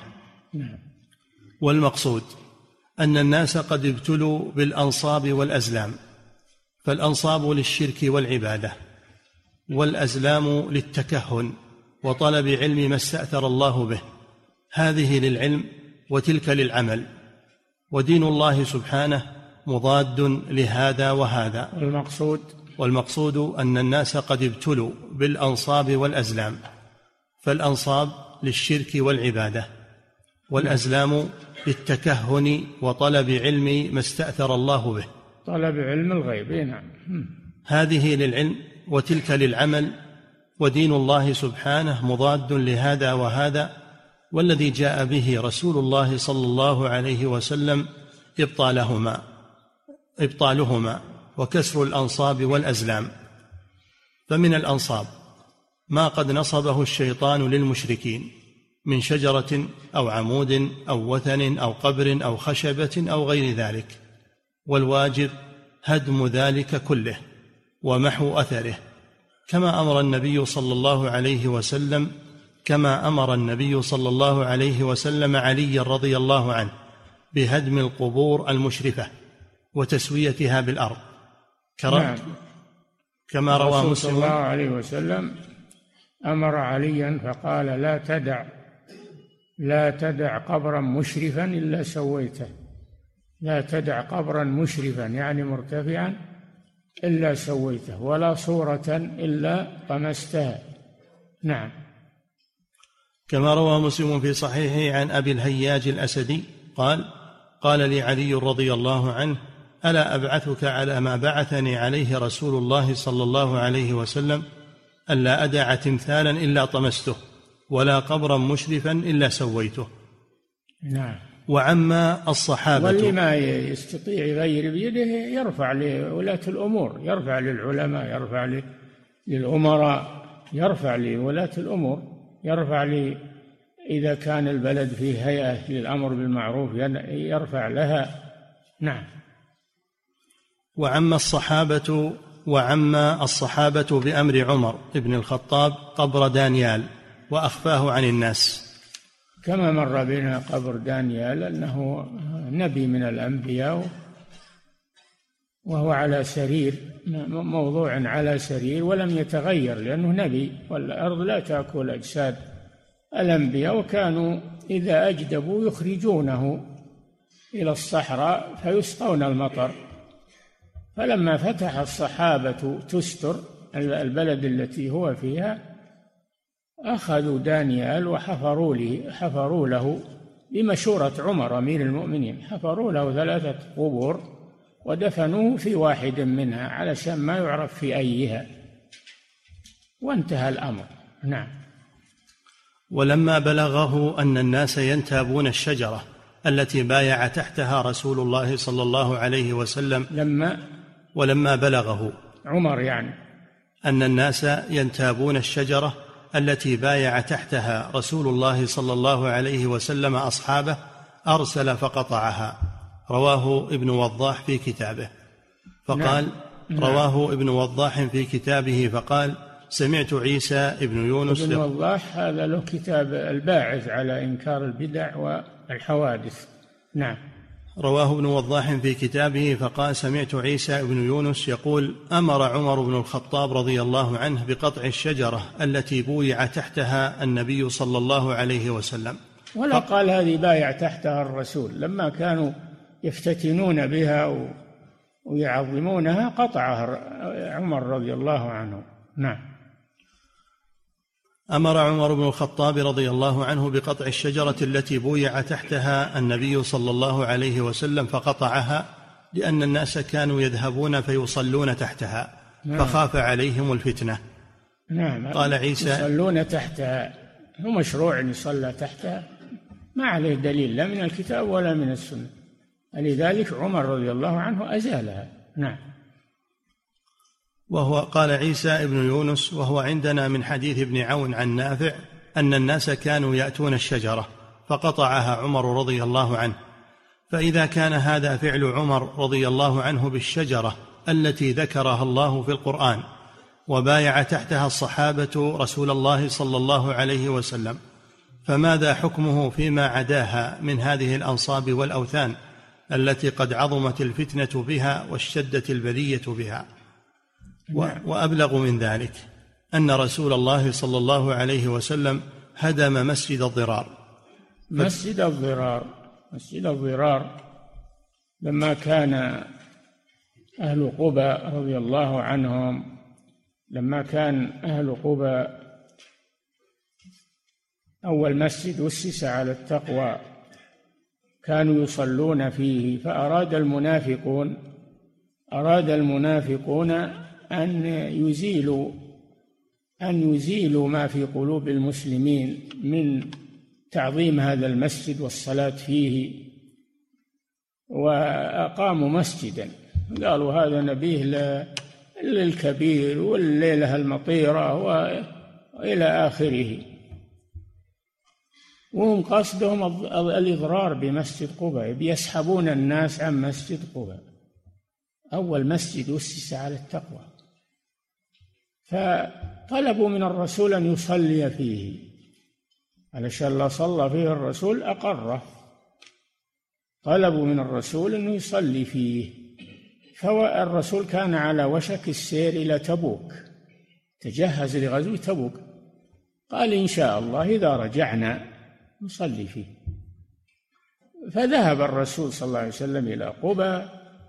والمقصود أن الناس قد ابتلوا بالأنصاب والأزلام، فالأنصاب للشرك والعبادة، والأزلام للتكهن وطلب علم ما استأثر الله به، هذه للعلم وتلك للعمل، ودين الله سبحانه مضاد لهذا وهذا. والمقصود أن الناس قد ابتلوا بالأنصاب والأزلام، فالأنصاب للشرك والعبادة، والأزلام للتكهن وطلب علم ما استأثر الله به، طلب علم الغيب. نعم. هذه للعلم وتلك للعمل، ودين الله سبحانه مضاد لهذا وهذا، والذي جاء به رسول الله صلى الله عليه وسلم إبطالهما وكسر الأنصاب والأزلام. فمن الأنصاب ما قد نصبه الشيطان للمشركين من شجرة أو عمود أو وثن أو قبر أو خشبة أو غير ذلك، والواجب هدم ذلك كله ومحو أثره، كما أمر النبي صلى الله عليه وسلم علي رضي الله عنه بهدم القبور المشرفة وتسويتها بالأرض. نعم. كما روى مسلم صلى الله عليه وسلم أمر عليا فقال: لا تدع قبرا مشرفا إلا سويته، لا تدع قبرا مشرفا يعني مرتفعا إلا سويته، ولا صورة إلا طمستها. نعم. كما روى مسلم في صحيحه عن أبي الهياج الأسدي قال لي علي رضي الله عنه: ألا أبعثك على ما بعثني عليه رسول الله صلى الله عليه وسلم، ألا أدع تمثالا إلا طمسته، ولا قبرا مشرفا إلا سويته. نعم. وعما الصحابة، واللي ما يستطيع يغير بيده يرفع لولاة الأمور، يرفع للعلماء، يرفع للأمراء، يرفع لولاة الأمور، يرفع إذا كان البلد فيه هيئة للأمر بالمعروف يرفع لها. نعم. وعما الصحابة بأمر عمر بن الخطاب قبر دانيال وأخفاه عن الناس، كما مر بنا قبر دانيال أنه نبي من الأنبياء، وهو على سرير، موضوع على سرير ولم يتغير لأنه نبي، والأرض لا تأكل أجساد الأنبياء، وكانوا إذا أجدبوا يخرجونه إلى الصحراء فيسقون المطر. فلما فتح الصحابة تستر البلد التي هو فيها أخذوا دانيال وحفروا له بمشورة عمر أمير المؤمنين، حفروا له 3 قبور ودفنوه في واحد منها علشان ما يعرف في أيها، وانتهى الأمر. نعم. ولما بلغه أن الناس ينتابون الشجرة التي بايع تحتها رسول الله صلى الله عليه وسلم، ولما بلغه عمر يعني أن الناس ينتابون الشجرة التي بايع تحتها رسول الله صلى الله عليه وسلم أصحابه أرسل فقطعها. رواه ابن وضاح في كتابه فقال رواه ابن وضاح في كتابه فقال سمعت عيسى ابن يونس. ابن وضاح هذا له كتاب الباعث على إنكار البدع والحوادث. نعم. رواه ابن وضاح في كتابه فقال سمعت عيسى ابن يونس يقول أمر عمر بن الخطاب رضي الله عنه بقطع الشجرة التي بويع تحتها النبي صلى الله عليه وسلم. ولا قال هذه بايع تحتها الرسول، لما كانوا يفتتنون بها ويعظمونها قطعها عمر رضي الله عنه. نعم. أمر عمر بن الخطاب رضي الله عنه بقطع الشجرة التي بويع تحتها النبي صلى الله عليه وسلم فقطعها لأن الناس كانوا يذهبون فيصلون تحتها فخاف عليهم الفتنة. نعم. قال عيسى يصلون تحتها، هو مشروع أن يصلى تحتها، ما عليه دليل لا من الكتاب ولا من السنة، لذلك عمر رضي الله عنه أزالها. نعم. وهو قال عيسى ابن يونس وهو عندنا من حديث ابن عون عن نافع أن الناس كانوا يأتون الشجرة فقطعها عمر رضي الله عنه. فإذا كان هذا فعل عمر رضي الله عنه بالشجرة التي ذكرها الله في القرآن وبايع تحتها الصحابة رسول الله صلى الله عليه وسلم، فماذا حكمه فيما عداها من هذه الأنصاب والأوثان التي قد عظمت الفتنة بها واشتدت البلية بها؟ وأبلغ من ذلك أن رسول الله صلى الله عليه وسلم هدم مسجد الضرار. مسجد الضرار لما كان أهل قبى رضي الله عنهم، لما كان أهل قبى أول مسجد أسس على التقوى كانوا يصلون فيه، فأراد المنافقون أن يزيلوا ما في قلوب المسلمين من تعظيم هذا المسجد والصلاة فيه، وأقاموا مسجدا قالوا هذا نبيه للكبير والليلة المطيرة وإلى آخره، وهم قصدهم الإضرار بمسجد قباء، يسحبون الناس عن مسجد قباء أول مسجد أسس على التقوى، فطلبوا من الرسول أن يصلي فيه علشان الله صلى فيه الرسول أقره، طلبوا من الرسول أنه يصلي فيه، فالرسول كان على وشك السير إلى تبوك، تجهز لغزو تبوك، قال إن شاء الله إذا رجعنا نصلي فيه. فذهب الرسول صلى الله عليه وسلم إلى قبى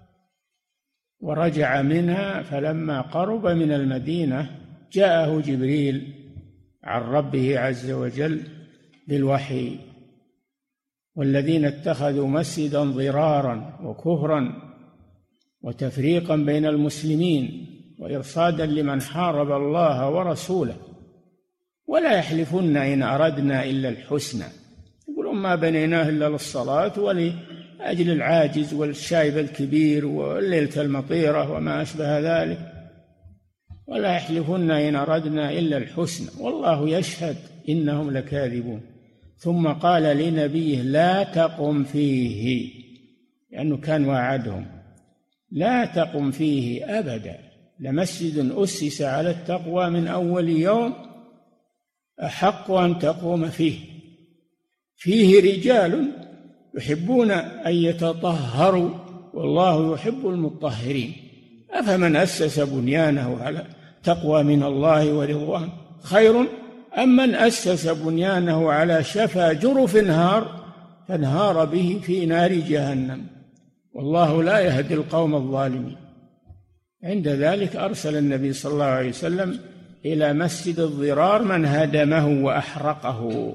ورجع منها، فلما قرب من المدينة جاءه جبريل عن ربه عز وجل بالوحي: والذين اتخذوا مسجدا ضرارا وكفرا وتفريقا بين المسلمين وإرصادا لمن حارب الله ورسوله ولا يحلفن إن أردنا إلا الحسنى، يقولون ما بنيناه إلا للصلاة ولأجل العاجز والشايب الكبير والليلة المطيرة وما أشبه ذلك، ولا يحلفن إن أردنا إلا الحسنى والله يشهد إنهم لكاذبون. ثم قال لنبيه: لا تقم فيه، لأنه كان وعدهم: لا تقم فيه أبدا، لمسجد أسس على التقوى من أول يوم أحق أن تقوم فيه، فيه رجال يحبون أن يتطهروا والله يحب المطهرين، أفمن أسس بنيانه على تقوى من الله ورضوان خير أم من أسس بنيانه على شفا جرف نهار فانهار به في نار جهنم والله لا يهدي القوم الظالمين. عند ذلك أرسل النبي صلى الله عليه وسلم إلى مسجد الضرار من هدمه وأحرقه،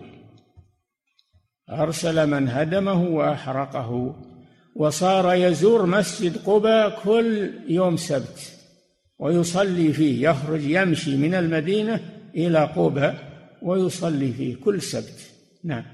أرسل من هدمه وأحرقه، وصار يزور مسجد قباء كل يوم سبت ويصلي فيه، يخرج يمشي من المدينة إلى قباء ويصلي فيه كل سبت. نعم.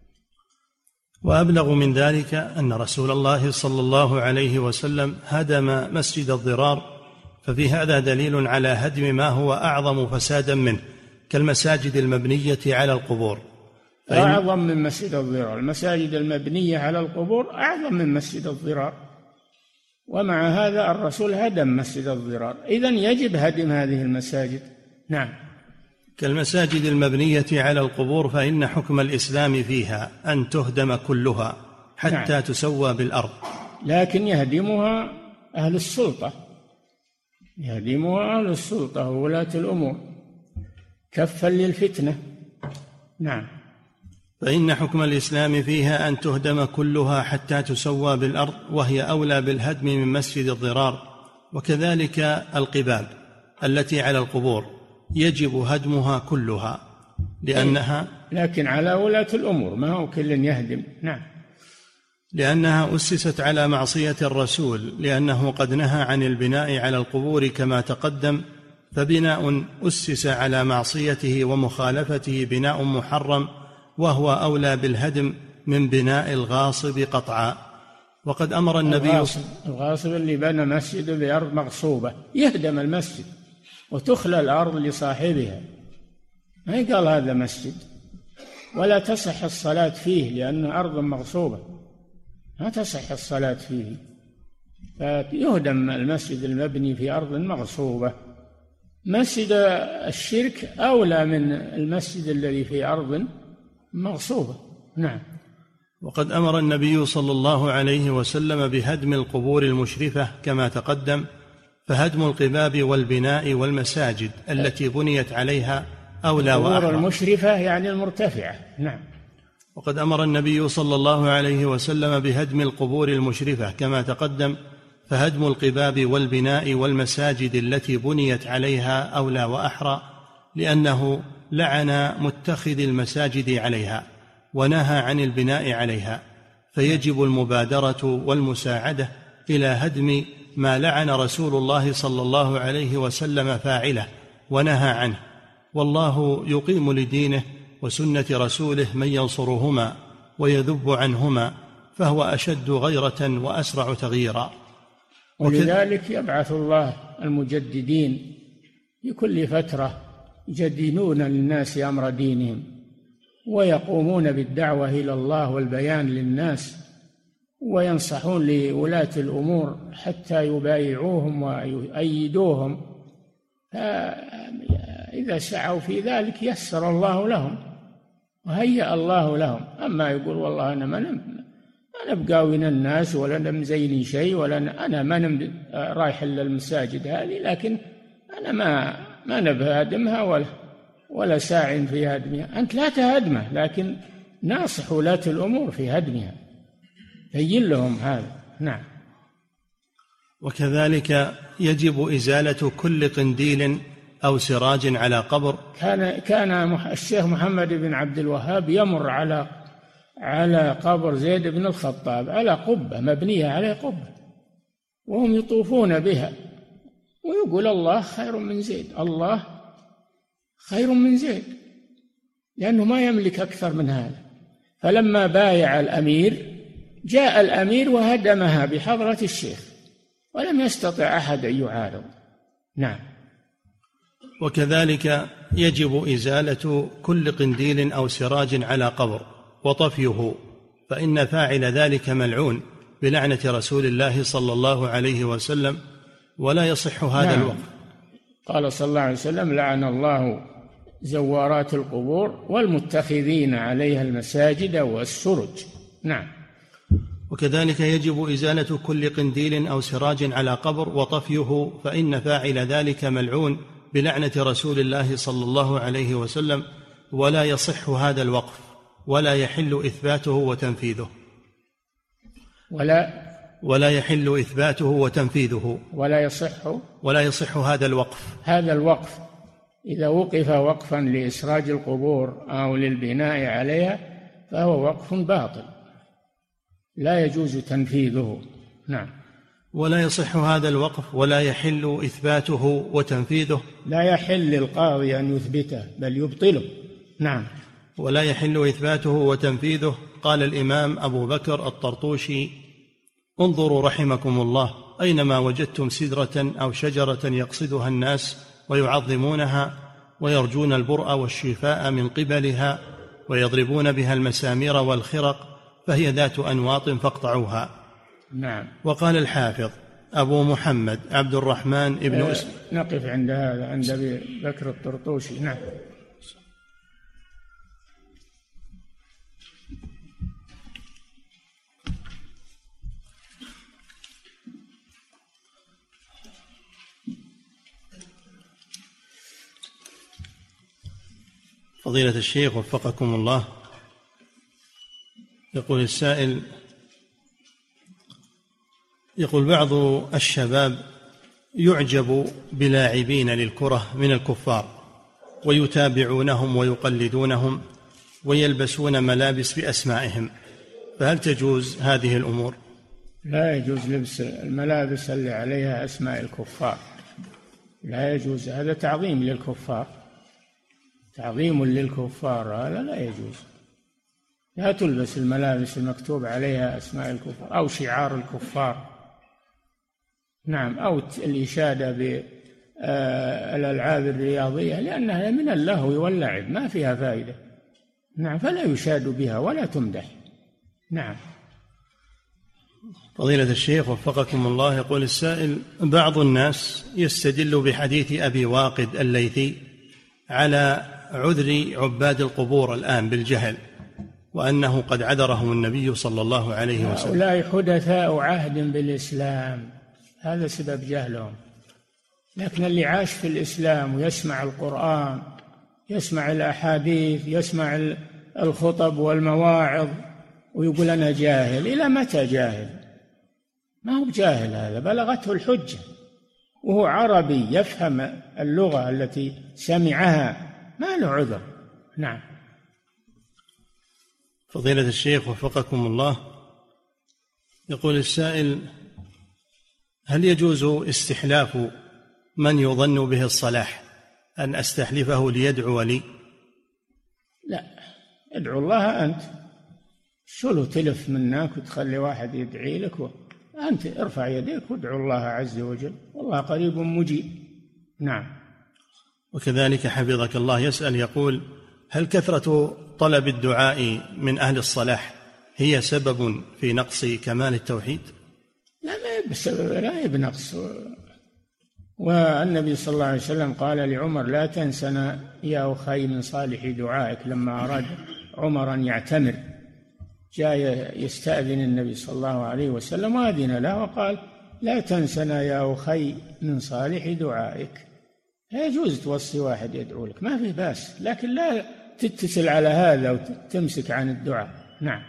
وأبلغ من ذلك أن رسول الله صلى الله عليه وسلم هدم مسجد الضرار، ففي هذا دليل على هدم ما هو أعظم فسادا منه كالمساجد المبنية على القبور. أعظم من مسجد الضرار، المساجد المبنية على القبور أعظم من مسجد الضرار، ومع هذا الرسول هدم مسجد الضرار، إذن يجب هدم هذه المساجد. نعم. كالمساجد المبنية على القبور فإن حكم الإسلام فيها أن تهدم كلها حتى نعم. تسوى بالأرض، لكن يهدمها أهل السلطة، يهدمها أهل السلطة وولاة الأمور كفا للفتنة. نعم. فإن حكم الإسلام فيها أن تهدم كلها حتى تسوى بالأرض، وهي أولى بالهدم من مسجد الضرار. وكذلك القباب التي على القبور يجب هدمها كلها، لأنها لكن على ولاة الأمور، ما هو كل يهدم. نعم. لأنها أسست على معصية الرسول، لأنه قد نهى عن البناء على القبور كما تقدم، فبناء أسس على معصيته ومخالفته بناء محرم، وهو أولى بالهدم من بناء الغاصب قطعا. وقد أمر النبي الغاصب اللي بنى مسجد بأرض مغصوبة يهدم المسجد وتخلى الأرض لصاحبها، ما يقال هذا مسجد، ولا تصح الصلاة فيه لأن أرض مغصوبة، ما تصح الصلاة فيه، فيهدم المسجد المبني في أرض مغصوبة. مسجد الشرك أولى من المسجد الذي في أرض مغصوبة. نعم. وقد أمر النبي صلى الله عليه وسلم بهدم القبور المشرفة كما تقدم، فهدم القباب والبناء والمساجد التي بنيت عليها أولى وأحرى. القبور المشرفة يعني المرتفعة. نعم. وقد أمر النبي صلى الله عليه وسلم بهدم القبور المشرفة كما تقدم، فهدم القباب والبناء والمساجد التي بنيت عليها أولى وأحرى، لأنه لعن متخذ المساجد عليها ونهى عن البناء عليها، فيجب المبادرة والمساعدة إلى هدم ما لعن رسول الله صلى الله عليه وسلم فاعله ونهى عنه، والله يقيم لدينه وسنة رسوله من ينصرهما ويذب عنهما، فهو أشد غيرة وأسرع تغييرا. ولذلك يبعث الله المجددين في كل فترة يجددون للناس أمر دينهم ويقومون بالدعوة إلى الله والبيان للناس، وينصحون لولاة الأمور حتى يبايعوهم ويؤيدوهم، إذا سعوا في ذلك يسر الله لهم وهيأ الله لهم. أما يقول والله أنا ما بقاوين الناس ولا مزيني شيء ولا أنا ما رايح إلا المساجد هذه، لكن أنا ما نبهدمها ولا ساع في هدمها، أنت لا تهدمه، لكن ناصح ولاة الأمور في هدمها، بين لهم هذا. نعم. وكذلك يجب إزالة كل قنديل أو سراج على قبر. كان الشيخ محمد بن عبد الوهاب يمر على قبر زيد بن الخطاب، على قبة مبنية عليه قبة، وهم يطوفون بها ويقول الله خير من زيد، الله خير من زيد، لأنه ما يملك أكثر من هذا. فلما بايع الأمير جاء الأمير وهدمها بحضرة الشيخ، ولم يستطع أحد أن يعارض. نعم. وكذلك يجب إزالة كل قنديل أو سراج على قبر وطفيه، فإن فاعل ذلك ملعون بلعنة رسول الله صلى الله عليه وسلم، ولا يصح هذا الوقف. قال صلى الله عليه وسلم: لعن الله زوارات القبور والمتخذين عليها المساجد والسرج. نعم. وكذلك يجب إزالة كل قنديل أو سراج على قبر وطفيه، فإن فاعل ذلك ملعون بلعنة رسول الله صلى الله عليه وسلم، ولا يصح هذا الوقف، ولا يحل إثباته وتنفيذه، ولا يحل إثباته وتنفيذه، ولا يصح هذا الوقف. هذا الوقف إذا وقف وقفا لإسراج القبور أو للبناء عليها فهو وقف باطل لا يجوز تنفيذه. نعم. ولا يصح هذا الوقف ولا يحل إثباته وتنفيذه. لا يحل للقاضي أن يثبته بل يبطله. نعم. ولا يحل إثباته وتنفيذه. قال الإمام أبو بكر الطرطوشي: انظروا رحمكم الله، أينما وجدتم سدرة أو شجرة يقصدها الناس ويعظمونها ويرجون البرء والشفاء من قبلها ويضربون بها المسامير والخرق فهي ذات أنواط فاقطعوها. نعم. وقال الحافظ أبو محمد عبد الرحمن ابن نقف عند هذا، عند أبي بكر الطرطوشي. نعم. فضيلة الشيخ وفقكم الله، يقول السائل: يقول بعض الشباب يعجب بلاعبين للكرة من الكفار ويتابعونهم ويقلدونهم ويلبسون ملابس بأسمائهم، فهل تجوز هذه الأمور؟ لا يجوز لبس الملابس اللي عليها أسماء الكفار، لا يجوز، هذا تعظيم للكفار، تعظيم للكفار، هذا لا يجوز. لا تلبس الملابس المكتوب عليها أسماء الكفار أو شعار الكفار. نعم. أو الإشادة بالألعاب الرياضية، لأنها من اللهو واللعب ما فيها فائدة. نعم. فلا يشاد بها ولا تمدح. نعم. فضيلة الشيخ وفقكم الله، يقول السائل: بعض الناس يستدل بحديث أبي واقد الليثي على عذر عباد القبور الآن بالجهل، وأنه قد عذرهم النبي صلى الله عليه وسلم. هؤلاء حدثاء عهد بالإسلام، هذا سبب جهلهم. لكن اللي عاش في الإسلام ويسمع القرآن، يسمع الأحاديث، يسمع الخطب والمواعظ، ويقول أنا جاهل، إلى متى جاهل؟ ما هو جاهل، هذا بلغته الحجة وهو عربي يفهم اللغة التي سمعها، ما له عذر. نعم. فضيلة الشيخ وفقكم الله، يقول السائل: هل يجوز استحلاف من يظن به الصلاح، أن أستحلفه ليدعو لي؟ لا، ادعو الله أنت، شو له تلف منك وتخلي واحد يدعي لك؟ أنت ارفع يديك وادعو الله عز وجل، والله قريب مجيب. نعم. وكذلك حفظك الله يسأل، يقول: هل كثرة طلب الدعاء من أهل الصلاح هي سبب في نقص كمال التوحيد؟ لا، لا بنقص. والنبي صلى الله عليه وسلم قال لعمر: لا تنسنا يا أخي من صالح دعائك، لما أراد عمر أن يعتمر جاء يستأذن النبي صلى الله عليه وسلم وأذن له وقال: لا تنسنا يا أخي من صالح دعائك. لا يجوز توصي واحد يدعو لك، ما في بأس، لكن لا تتصل على هذا وتمسك عن الدعاء. نعم.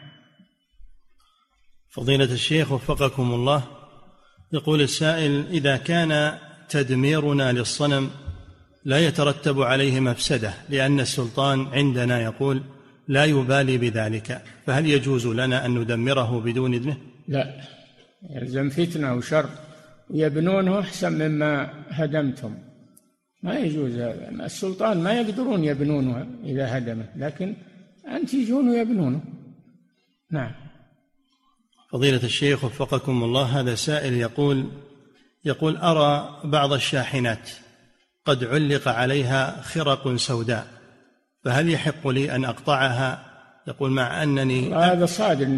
فضيلة الشيخ وفقكم الله، يقول السائل: إذا كان تدميرنا للصنم لا يترتب عليه مفسدة، لأن السلطان عندنا يقول لا يبالي بذلك، فهل يجوز لنا أن ندمره بدون إذنه؟ لا، يلزم فتنة وشر، ويبنونه أحسن مما هدمتم، ما يجوز هذا. السلطان ما يقدرون يبنونه إذا هدمه، لكن أنت يجون يبنونه. نعم. فضيلة الشيخ وفقكم الله، هذا سائل يقول: أرى بعض الشاحنات قد علق عليها خرق سوداء، فهل يحق لي أن أقطعها؟ يقول: مع أنني هذا صادر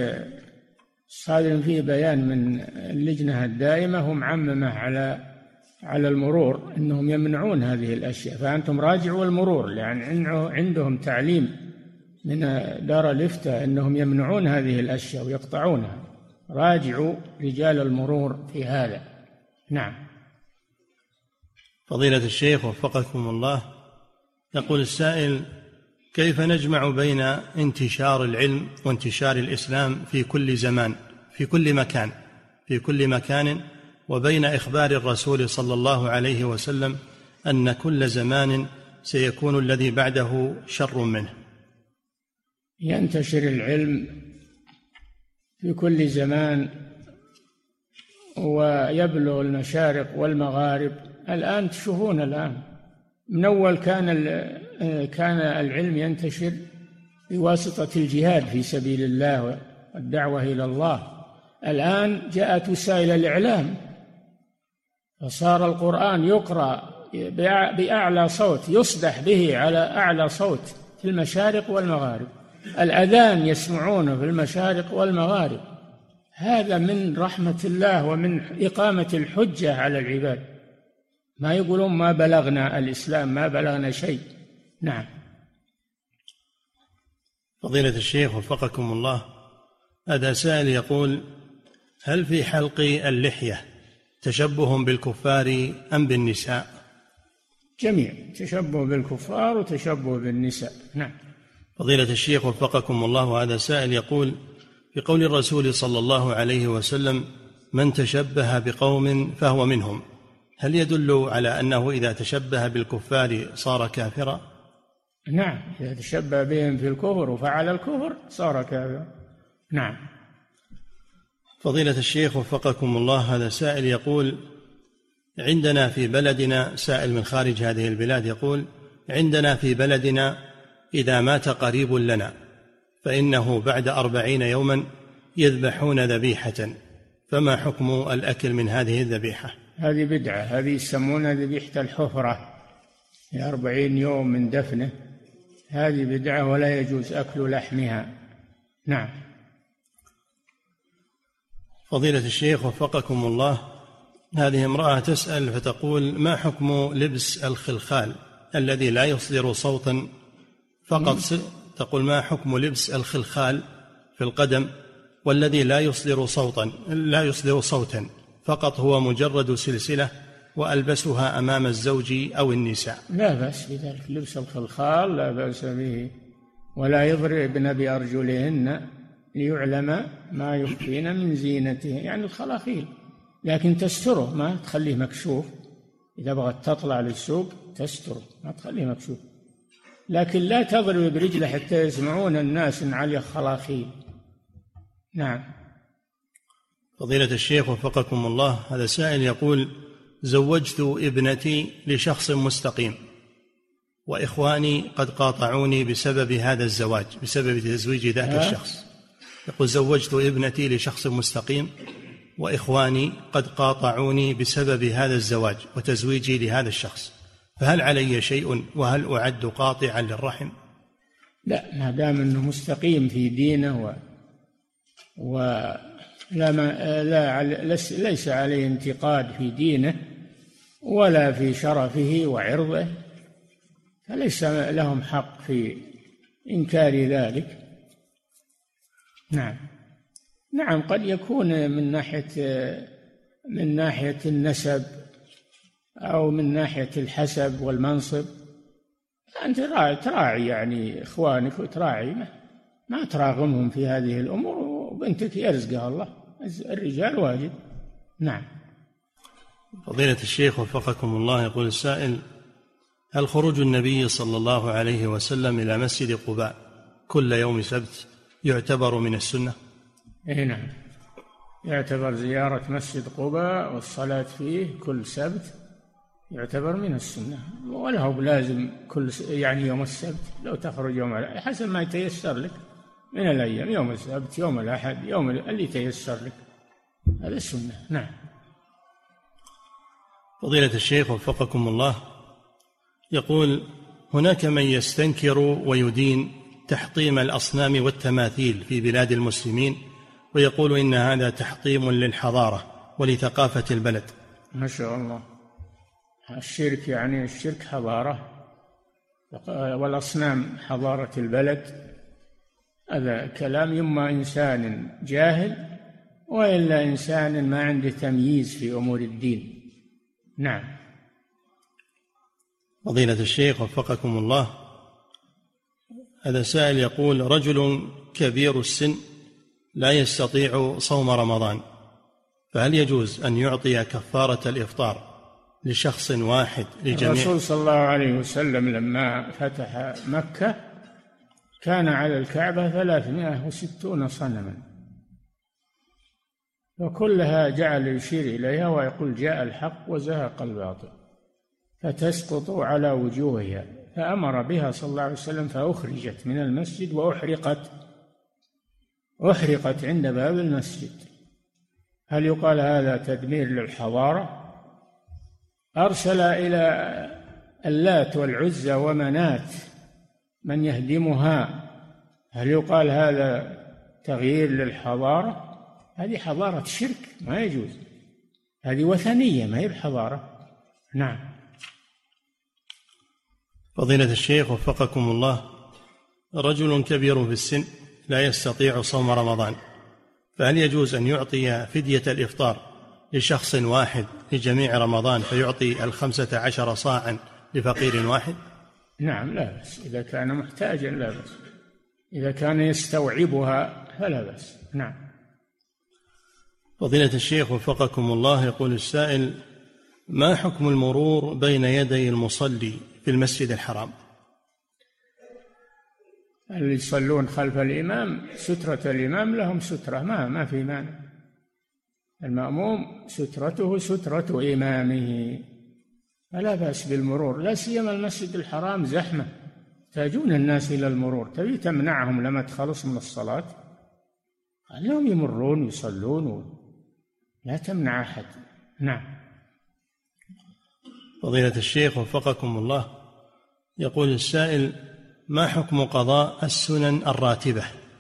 فيه بيان من اللجنة الدائمة ومعممة على المرور أنهم يمنعون هذه الأشياء، فأنتم راجعوا المرور، لأن عندهم تعليم من دار الإفتاء أنهم يمنعون هذه الأشياء ويقطعونها. راجعوا رجال المرور في هذا. نعم. فضيلة الشيخ وفقكم الله، يقول السائل: كيف نجمع بين انتشار العلم وانتشار الإسلام في كل زمان في كل مكان وبين إخبار الرسول صلى الله عليه وسلم أن كل زمان سيكون الذي بعده شر منه؟ ينتشر العلم في كل زمان ويبلغ المشارق والمغارب. الآن تشوفون، الآن من أول كان كان العلم ينتشر بواسطة الجهاد في سبيل الله والدعوة إلى الله. الآن جاءت وسائل الإعلام، فصار القرآن يقرأ بأعلى صوت، يصدح به على أعلى صوت في المشارق والمغارب، الأذان يسمعونه في المشارق والمغارب. هذا من رحمة الله ومن إقامة الحجة على العباد، ما يقولون ما بلغنا الإسلام، ما بلغنا شيء. نعم. فضيلة الشيخ وفقكم الله، هذا سائل يقول: هل في حلق اللحية تشبه بالكفار أم بالنساء؟ جميع، تشبه بالكفار وتشبه بالنساء. نعم. فضيلة الشيخ وفقكم الله، هذا سائل يقول: في قول الرسول صلى الله عليه وسلم: من تشبه بقوم فهو منهم، هل يدل على أنه إذا تشبه بالكفار صار كافرا؟ نعم، إذا تشبه بهم في الكفر وفعل الكفر صار كافرا. نعم. فضيلة الشيخ وفقكم الله، هذا سائل يقول: عندنا في بلدنا، سائل من خارج هذه البلاد، يقول: عندنا في بلدنا إذا مات قريب لنا فإنه بعد 40 يوما يذبحون ذبيحة، فما حكم الأكل من هذه الذبيحة؟ هذه بدعة، هذه يسمونها ذبيحة الحفرة، 40 يوم من دفنه، هذه بدعة ولا يجوز أكل لحمها. نعم. فضيلة الشيخ وفقكم الله، هذه امرأة تسأل فتقول: ما حكم لبس الخلخال الذي لا يصدر صوتا فقط؟ تقول: ما حكم لبس الخلخال في القدم والذي لا يصدر صوتا فقط هو مجرد سلسلة وألبسها أمام الزوج أو النساء؟ لا بأس بذلك، لبس الخلخال لا بأس به، ولا يضربن بأرجلهن ليعلم ما يخفين من زينته، يعني الخلاخيل، لكن تستره، ما تخليه مكشوف. إذا بغت تطلع للسوق تستره، ما تخليه مكشوف، لكن لا تضرب برجله حتى يسمعون الناس إن عليه خلاخيل. نعم. فضيلة الشيخ وفقكم الله، هذا سائل يقول: زوجت ابنتي لشخص مستقيم وإخواني قد قاطعوني بسبب هذا الزواج، بسبب تزويج ذاك الشخص. يقول: زوجت ابنتي لشخص مستقيم وإخواني قد قاطعوني بسبب هذا الزواج وتزويجي لهذا الشخص، فهل علي شيء وهل أعد قاطعا للرحم؟ لا، ما دام أنه مستقيم في دينه ليس عليه انتقاد في دينه ولا في شرفه وعرضه، فليس لهم حق في إنكار ذلك. نعم. نعم، قد يكون من ناحية النسب أو من ناحية الحسب والمنصب، أنت تراعي يعني إخوانك وتراعي، ما تراغمهم في هذه الأمور، وبنتك يرزقها الله، الرجال واجب. نعم. فضيلة الشيخ وفقكم الله، يقول السائل: هل خروج النبي صلى الله عليه وسلم إلى مسجد قباء كل يوم سبت يعتبر من السنة؟ نعم، يعتبر زيارة مسجد قباء والصلاة فيه كل سبت يعتبر من السنة، ولا هو لازم يعني يوم السبت، لو تخرج يوم حسب ما يتيسر لك من الأيام، يوم السبت، يوم الأحد، يوم اللي يتيسر لك، هذا السنة. نعم. فضيلة الشيخ وفقكم الله، يقول: هناك من يستنكر ويدين تحطيم الأصنام والتماثيل في بلاد المسلمين، ويقول إن هذا تحطيم للحضارة ولثقافة البلد. ما شاء الله، الشرك يعني الشرك حضارة، والأصنام حضارة البلد، هذا كلام إما إنسان جاهل وإلا إنسان ما عنده تمييز في أمور الدين. نعم. فضيلة الشيخ وفقكم الله، هذا سائل يقول: رجل كبير السن لا يستطيع صوم رمضان، فهل يجوز أن يعطي كفارة الإفطار لشخص واحد لجميع؟ الرسول صلى الله عليه وسلم لما فتح مكة كان على الكعبة 360 صنما، وكلها جعل يشير إليها ويقول: جاء الحق وزهق الباطل، فتسقط على وجوهها، فأمر بها صلى الله عليه وسلم فأخرجت من المسجد وأحرقت عند باب المسجد. هل يقال هذا تدمير للحضارة؟ أرسل إلى اللات والعزى ومنات من يهدمها، هل يقال هذا تغيير للحضارة؟ هذه حضارة شرك، ما يجوز، هذه وثنية ما هي بحضارة. نعم. فضيلة الشيخ وفقكم الله، رجل كبير في السن لا يستطيع صوم رمضان، فهل يجوز أن يعطي فدية الإفطار لشخص واحد لجميع رمضان فيعطي 15 صاعا لفقير واحد؟ نعم لا بأس، إذا كان محتاجا لا بأس، إذا كان يستوعبها فلا بأس. نعم. فضيلة الشيخ وفقكم الله، يقول السائل: ما حكم المرور بين يدي المصلي في المسجد الحرام؟ اللي يصلون خلف الإمام سترة الإمام لهم سترة، ما في مانع. المأموم سترته سترة إمامه، فلا بأس بالمرور، لا سيما المسجد الحرام زحمة، يحتاجون الناس إلى المرور، تبي تمنعهم لما تخلص من الصلاة؟ خليهم يمرون يصلون، لا تمنع أحد. نعم. فضيلة الشيخ وفقكم الله، يقول السائل: ما حكم قضاء السنن الراتبة؟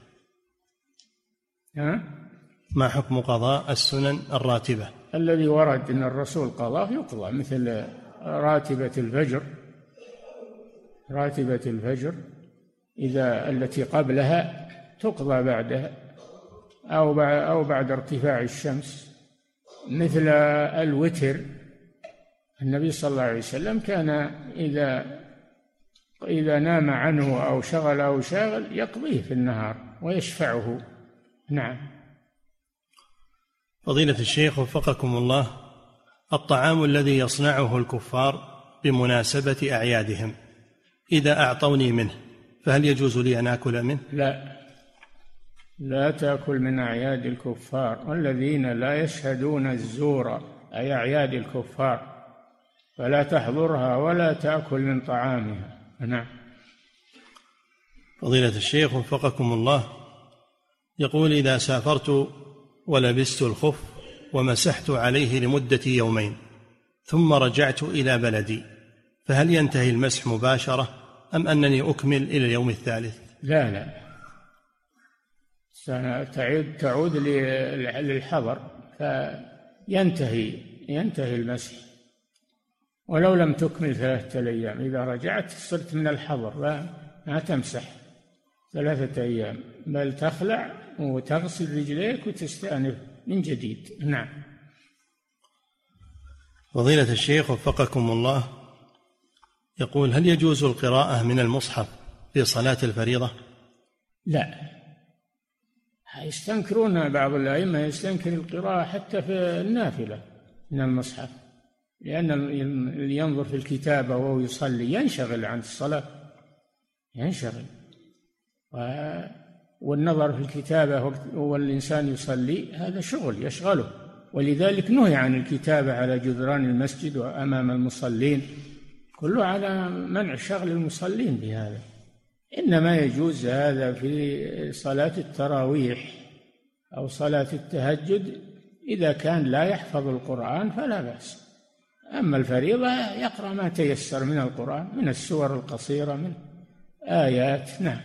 ما حكم قضاء السنن الراتبة؟ الذي ورد أن الرسول قضاه يقضى، مثل راتبة الفجر إذا التي قبلها تقضى بعدها أو بعد ارتفاع الشمس، مثل الوتر. النبي صلى الله عليه وسلم كان إذا نام عنه أو شاغل يقضيه في النهار ويشفعه. نعم. فضيلة الشيخ وفقكم الله، الطعام الذي يصنعه الكفار بمناسبة أعيادهم إذا أعطوني منه فهل يجوز لي أن آكل منه؟ لا تأكل من أعياد الكفار، والذين لا يشهدون الزور أي أعياد الكفار فلا تحضرها ولا تأكل من طعامها. نعم. فضيلة الشيخ وفقكم الله، يقول: إذا سافرت ولبست الخف ومسحت عليه لمدة يومين ثم رجعت إلى بلدي فهل ينتهي المسح مباشرة أم أنني أكمل إلى اليوم الثالث؟ لا، تعود للحظر فينتهي المسح ولو لم تكمل 3 أيام. إذا رجعت صرت من الحظر ما تمسح 3 أيام، بل تخلع وتغسل رجليك وتستأنف من جديد. نعم. فضيلة الشيخ وفقكم الله، يقول: هل يجوز القراءة من المصحف في صلاة الفريضة؟ لا، يستنكرون بعض الأئمة يستنكر القراءة حتى في النافلة من المصحف، لأن اللي ينظر في الكتابة وهو يصلي ينشغل عن الصلاة، ينشغل، والنظر في الكتابة والإنسان يصلي هذا شغل يشغله، ولذلك نهي عن الكتابة على جدران المسجد وأمام المصلين، كله على منع شغل المصلين بهذا. إنما يجوز هذا في صلاة التراويح أو صلاة التهجد إذا كان لا يحفظ القرآن فلا بأس. أما الفريضة يقرأ ما تيسر من القرآن، من السور القصيرة، من آيات. نعم.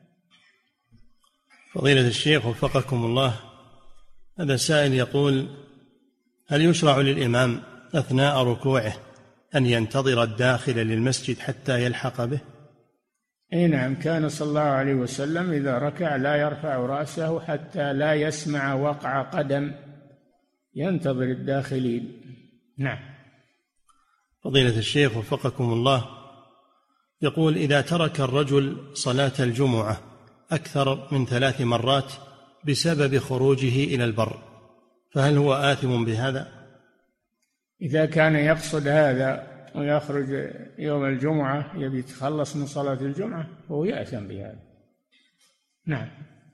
فضيلة الشيخ وفقكم الله، هذا سائل يقول: هل يشرع للإمام أثناء ركوعه أن ينتظر الداخل للمسجد حتى يلحق به؟ أي نعم، كان صلى الله عليه وسلم إذا ركع لا يرفع رأسه حتى لا يسمع وقع قدم، ينتظر الداخلين. نعم. فضيلة الشيخ وفقكم الله، يقول: إذا ترك الرجل صلاة الجمعة أكثر من 3 مرات بسبب خروجه إلى البر فهل هو آثم بهذا؟ إذا كان يقصد هذا ويخرج يوم الجمعة يبي يتخلص من صلاة الجمعة فهو يأثم بهذا. نعم.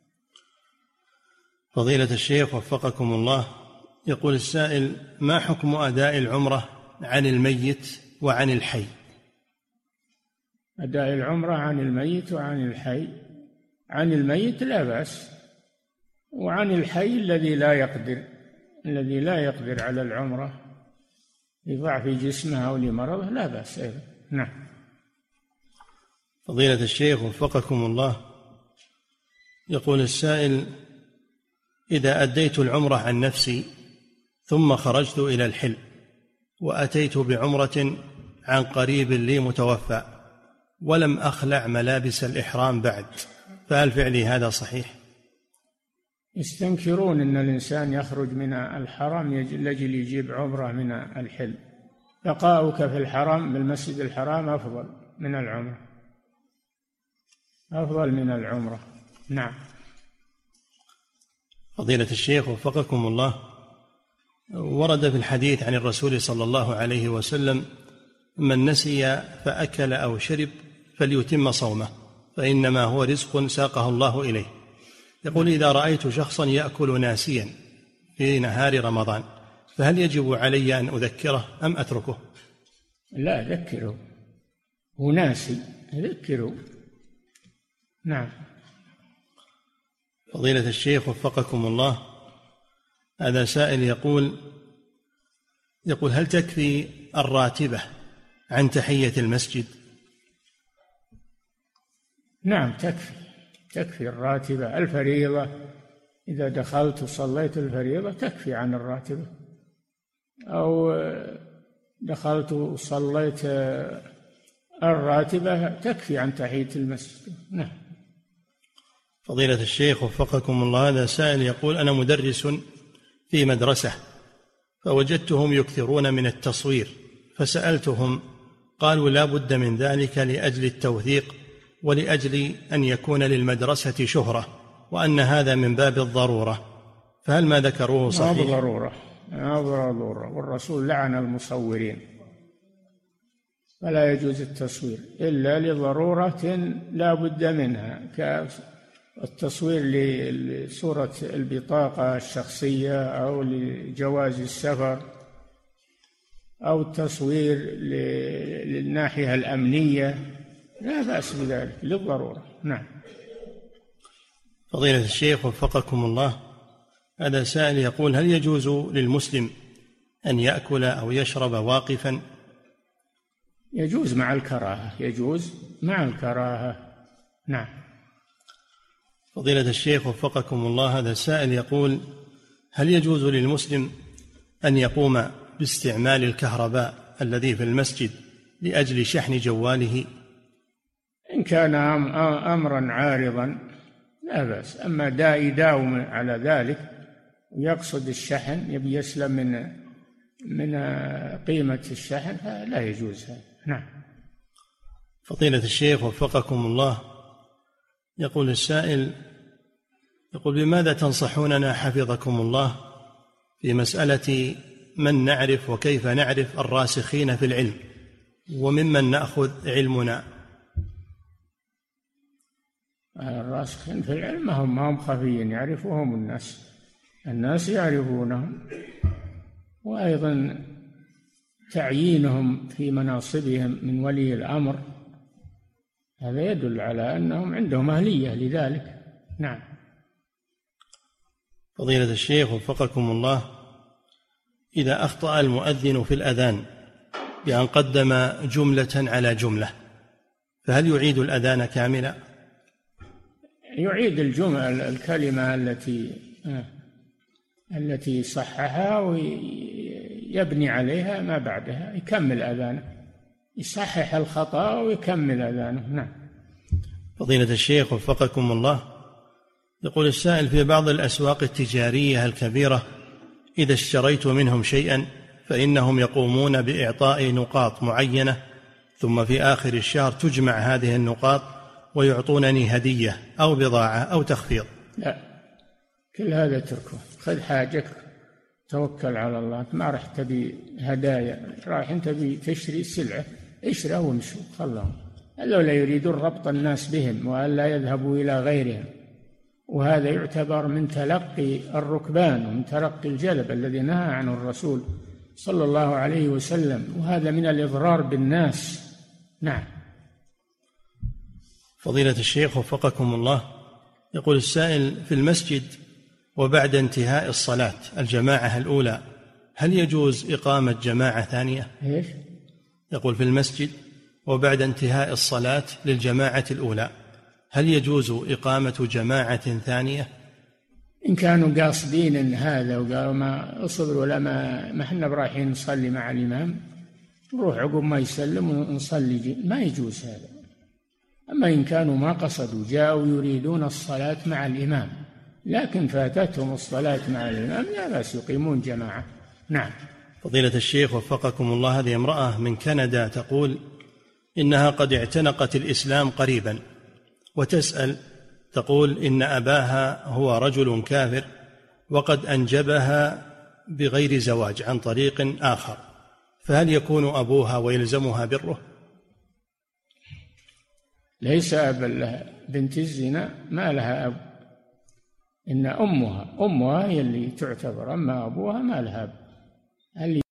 فضيلة الشيخ وفقكم الله، يقول السائل: ما حكم أداء العمرة عن الميت وعن الحي؟ أداء العمرة عن الميت وعن الحي. عن الميت لا بأس، وعن الحي الذي لا يقدر على العمرة لضعف جسمه أو لمرضه لا بأس أيضا. نعم. فضيلة الشيخ وفقكم الله، يقول السائل: إذا أديت العمرة عن نفسي ثم خرجت إلى الحل وأتيت بعمرة عن قريب لي متوفى ولم أخلع ملابس الإحرام بعد، فهل فعلي هذا صحيح؟ يستنكرون أن الإنسان يخرج من الحرم لأجل يجيب عمرة من الحل. بقاؤك في الحرم بالمسجد الحرام أفضل من العمرة. نعم. فضيلة الشيخ وفقكم الله، ورد في الحديث عن الرسول صلى الله عليه وسلم: من نسي فأكل أو شرب فليتم صومه فإنما هو رزق ساقه الله إليه. يقول: إذا رأيت شخصا يأكل ناسيا في نهار رمضان فهل يجب علي أن أذكره أم أتركه؟ لا، ذكره، هو ناسي، ذكره. نعم. فضيلة الشيخ وفقكم الله، هذا سائل يقول: هل تكفي الراتبة عن تحية المسجد؟ نعم، تكفي الراتبة. الفريضة إذا دخلت وصليت الفريضة تكفي عن الراتبة، أو دخلت وصليت الراتبة تكفي عن تحية المسجد. نعم. فضيلة الشيخ وفقكم الله، هذا سائل يقول: أنا مدرس في مدرسة فوجدتهم يكثرون من التصوير، فسألتهم قالوا لا بد من ذلك لأجل التوثيق ولأجل أن يكون للمدرسة شهرة، وأن هذا من باب الضرورة، فهل ما ذكروه صحيح؟ ضرورة، والرسول لعن المصورين، فلا يجوز التصوير إلا لضرورة لا بد منها، كالتصوير لصورة البطاقة الشخصية أو لجواز السفر، أو التصوير للناحية الأمنية، لا بأس بذلك للضرورة. نعم. فضيلة الشيخ وفقكم الله، هذا سائل يقول: هل يجوز للمسلم أن يأكل أو يشرب واقفا؟ يجوز مع الكراهة. نعم. فضيلة الشيخ وفقكم الله، هذا سائل يقول: هل يجوز للمسلم أن يقوم باستعمال الكهرباء الذي في المسجد لأجل شحن جواله؟ إن كان أمرا عارضا لا بأس، أما يداوم على ذلك ويقصد الشحن، يبي يسلم من قيمة الشحن، فلا يجوز هذا. نعم. فضيلة الشيخ وفقكم الله، يقول السائل: بماذا تنصحوننا حفظكم الله في مسألة من نعرف وكيف نعرف الراسخين في العلم وممن نأخذ علمنا؟ الراسخين في العلم ما هم خفيين، يعرفهم الناس يعرفونهم، وأيضا تعيينهم في مناصبهم من ولي الأمر هذا يدل على أنهم عندهم أهلية لذلك. نعم. فضيلة الشيخ وفقكم الله، إذا أخطأ المؤذن في الأذان بأن قدم جملة على جملة فهل يعيد الأذان كاملا؟ يعيد الكلمة التي صححها ويبني عليها ما بعدها، يكمل أذانه، يصحح الخطأ ويكمل أذانه. نعم. فضيلة الشيخ وفقكم الله، يقول السائل: في بعض الأسواق التجارية الكبيرة إذا اشتريت منهم شيئا فإنهم يقومون بإعطاء نقاط معينة، ثم في آخر الشهر تجمع هذه النقاط ويعطونني هدية أو بضاعة أو تخفيض. لا، كل هذا اتركه، خذ حاجك، توكل على الله، ما راح تبي هدايا، راح انت تشتري سلعة، اشتري وامشوا، خلهم. لا يريدون ربط الناس بهم وألا يذهبوا إلى غيرهم، وهذا يعتبر من تلقي الركبان ومن تلقي الجلب الذي نهى عنه الرسول صلى الله عليه وسلم، وهذا من الإضرار بالناس. نعم. فضيلة الشيخ وفقكم الله، يقول السائل: في المسجد وبعد انتهاء الصلاة الجماعة الأولى هل يجوز إقامة جماعة ثانية؟ إيش؟ يقول في المسجد وبعد انتهاء الصلاة للجماعة الأولى هل يجوز إقامة جماعة ثانية؟ إن كانوا قاصدين إن هذا وقالوا ما أصبر ولا ما احنا رايحين نصلي مع الإمام، نروح عقب ما يسلم ونصلي، ما يجوز هذا. أما إن كانوا ما قصدوا، جاءوا يريدون الصلاة مع الإمام لكن فاتتهم الصلاة مع الإمام، لا بأس يقيمون جماعة. نعم. فضيلة الشيخ وفقكم الله، هذه امرأة من كندا تقول إنها قد اعتنقت الإسلام قريبا، وتسأل تقول إن أباها هو رجل كافر وقد أنجبها بغير زواج عن طريق آخر، فهل يكون أبوها ويلزمها بره؟ ليس أبا لها، بنت الزنا ما لها أب، إن أمها هي اللي تعتبر، أما أبوها ما لها أب.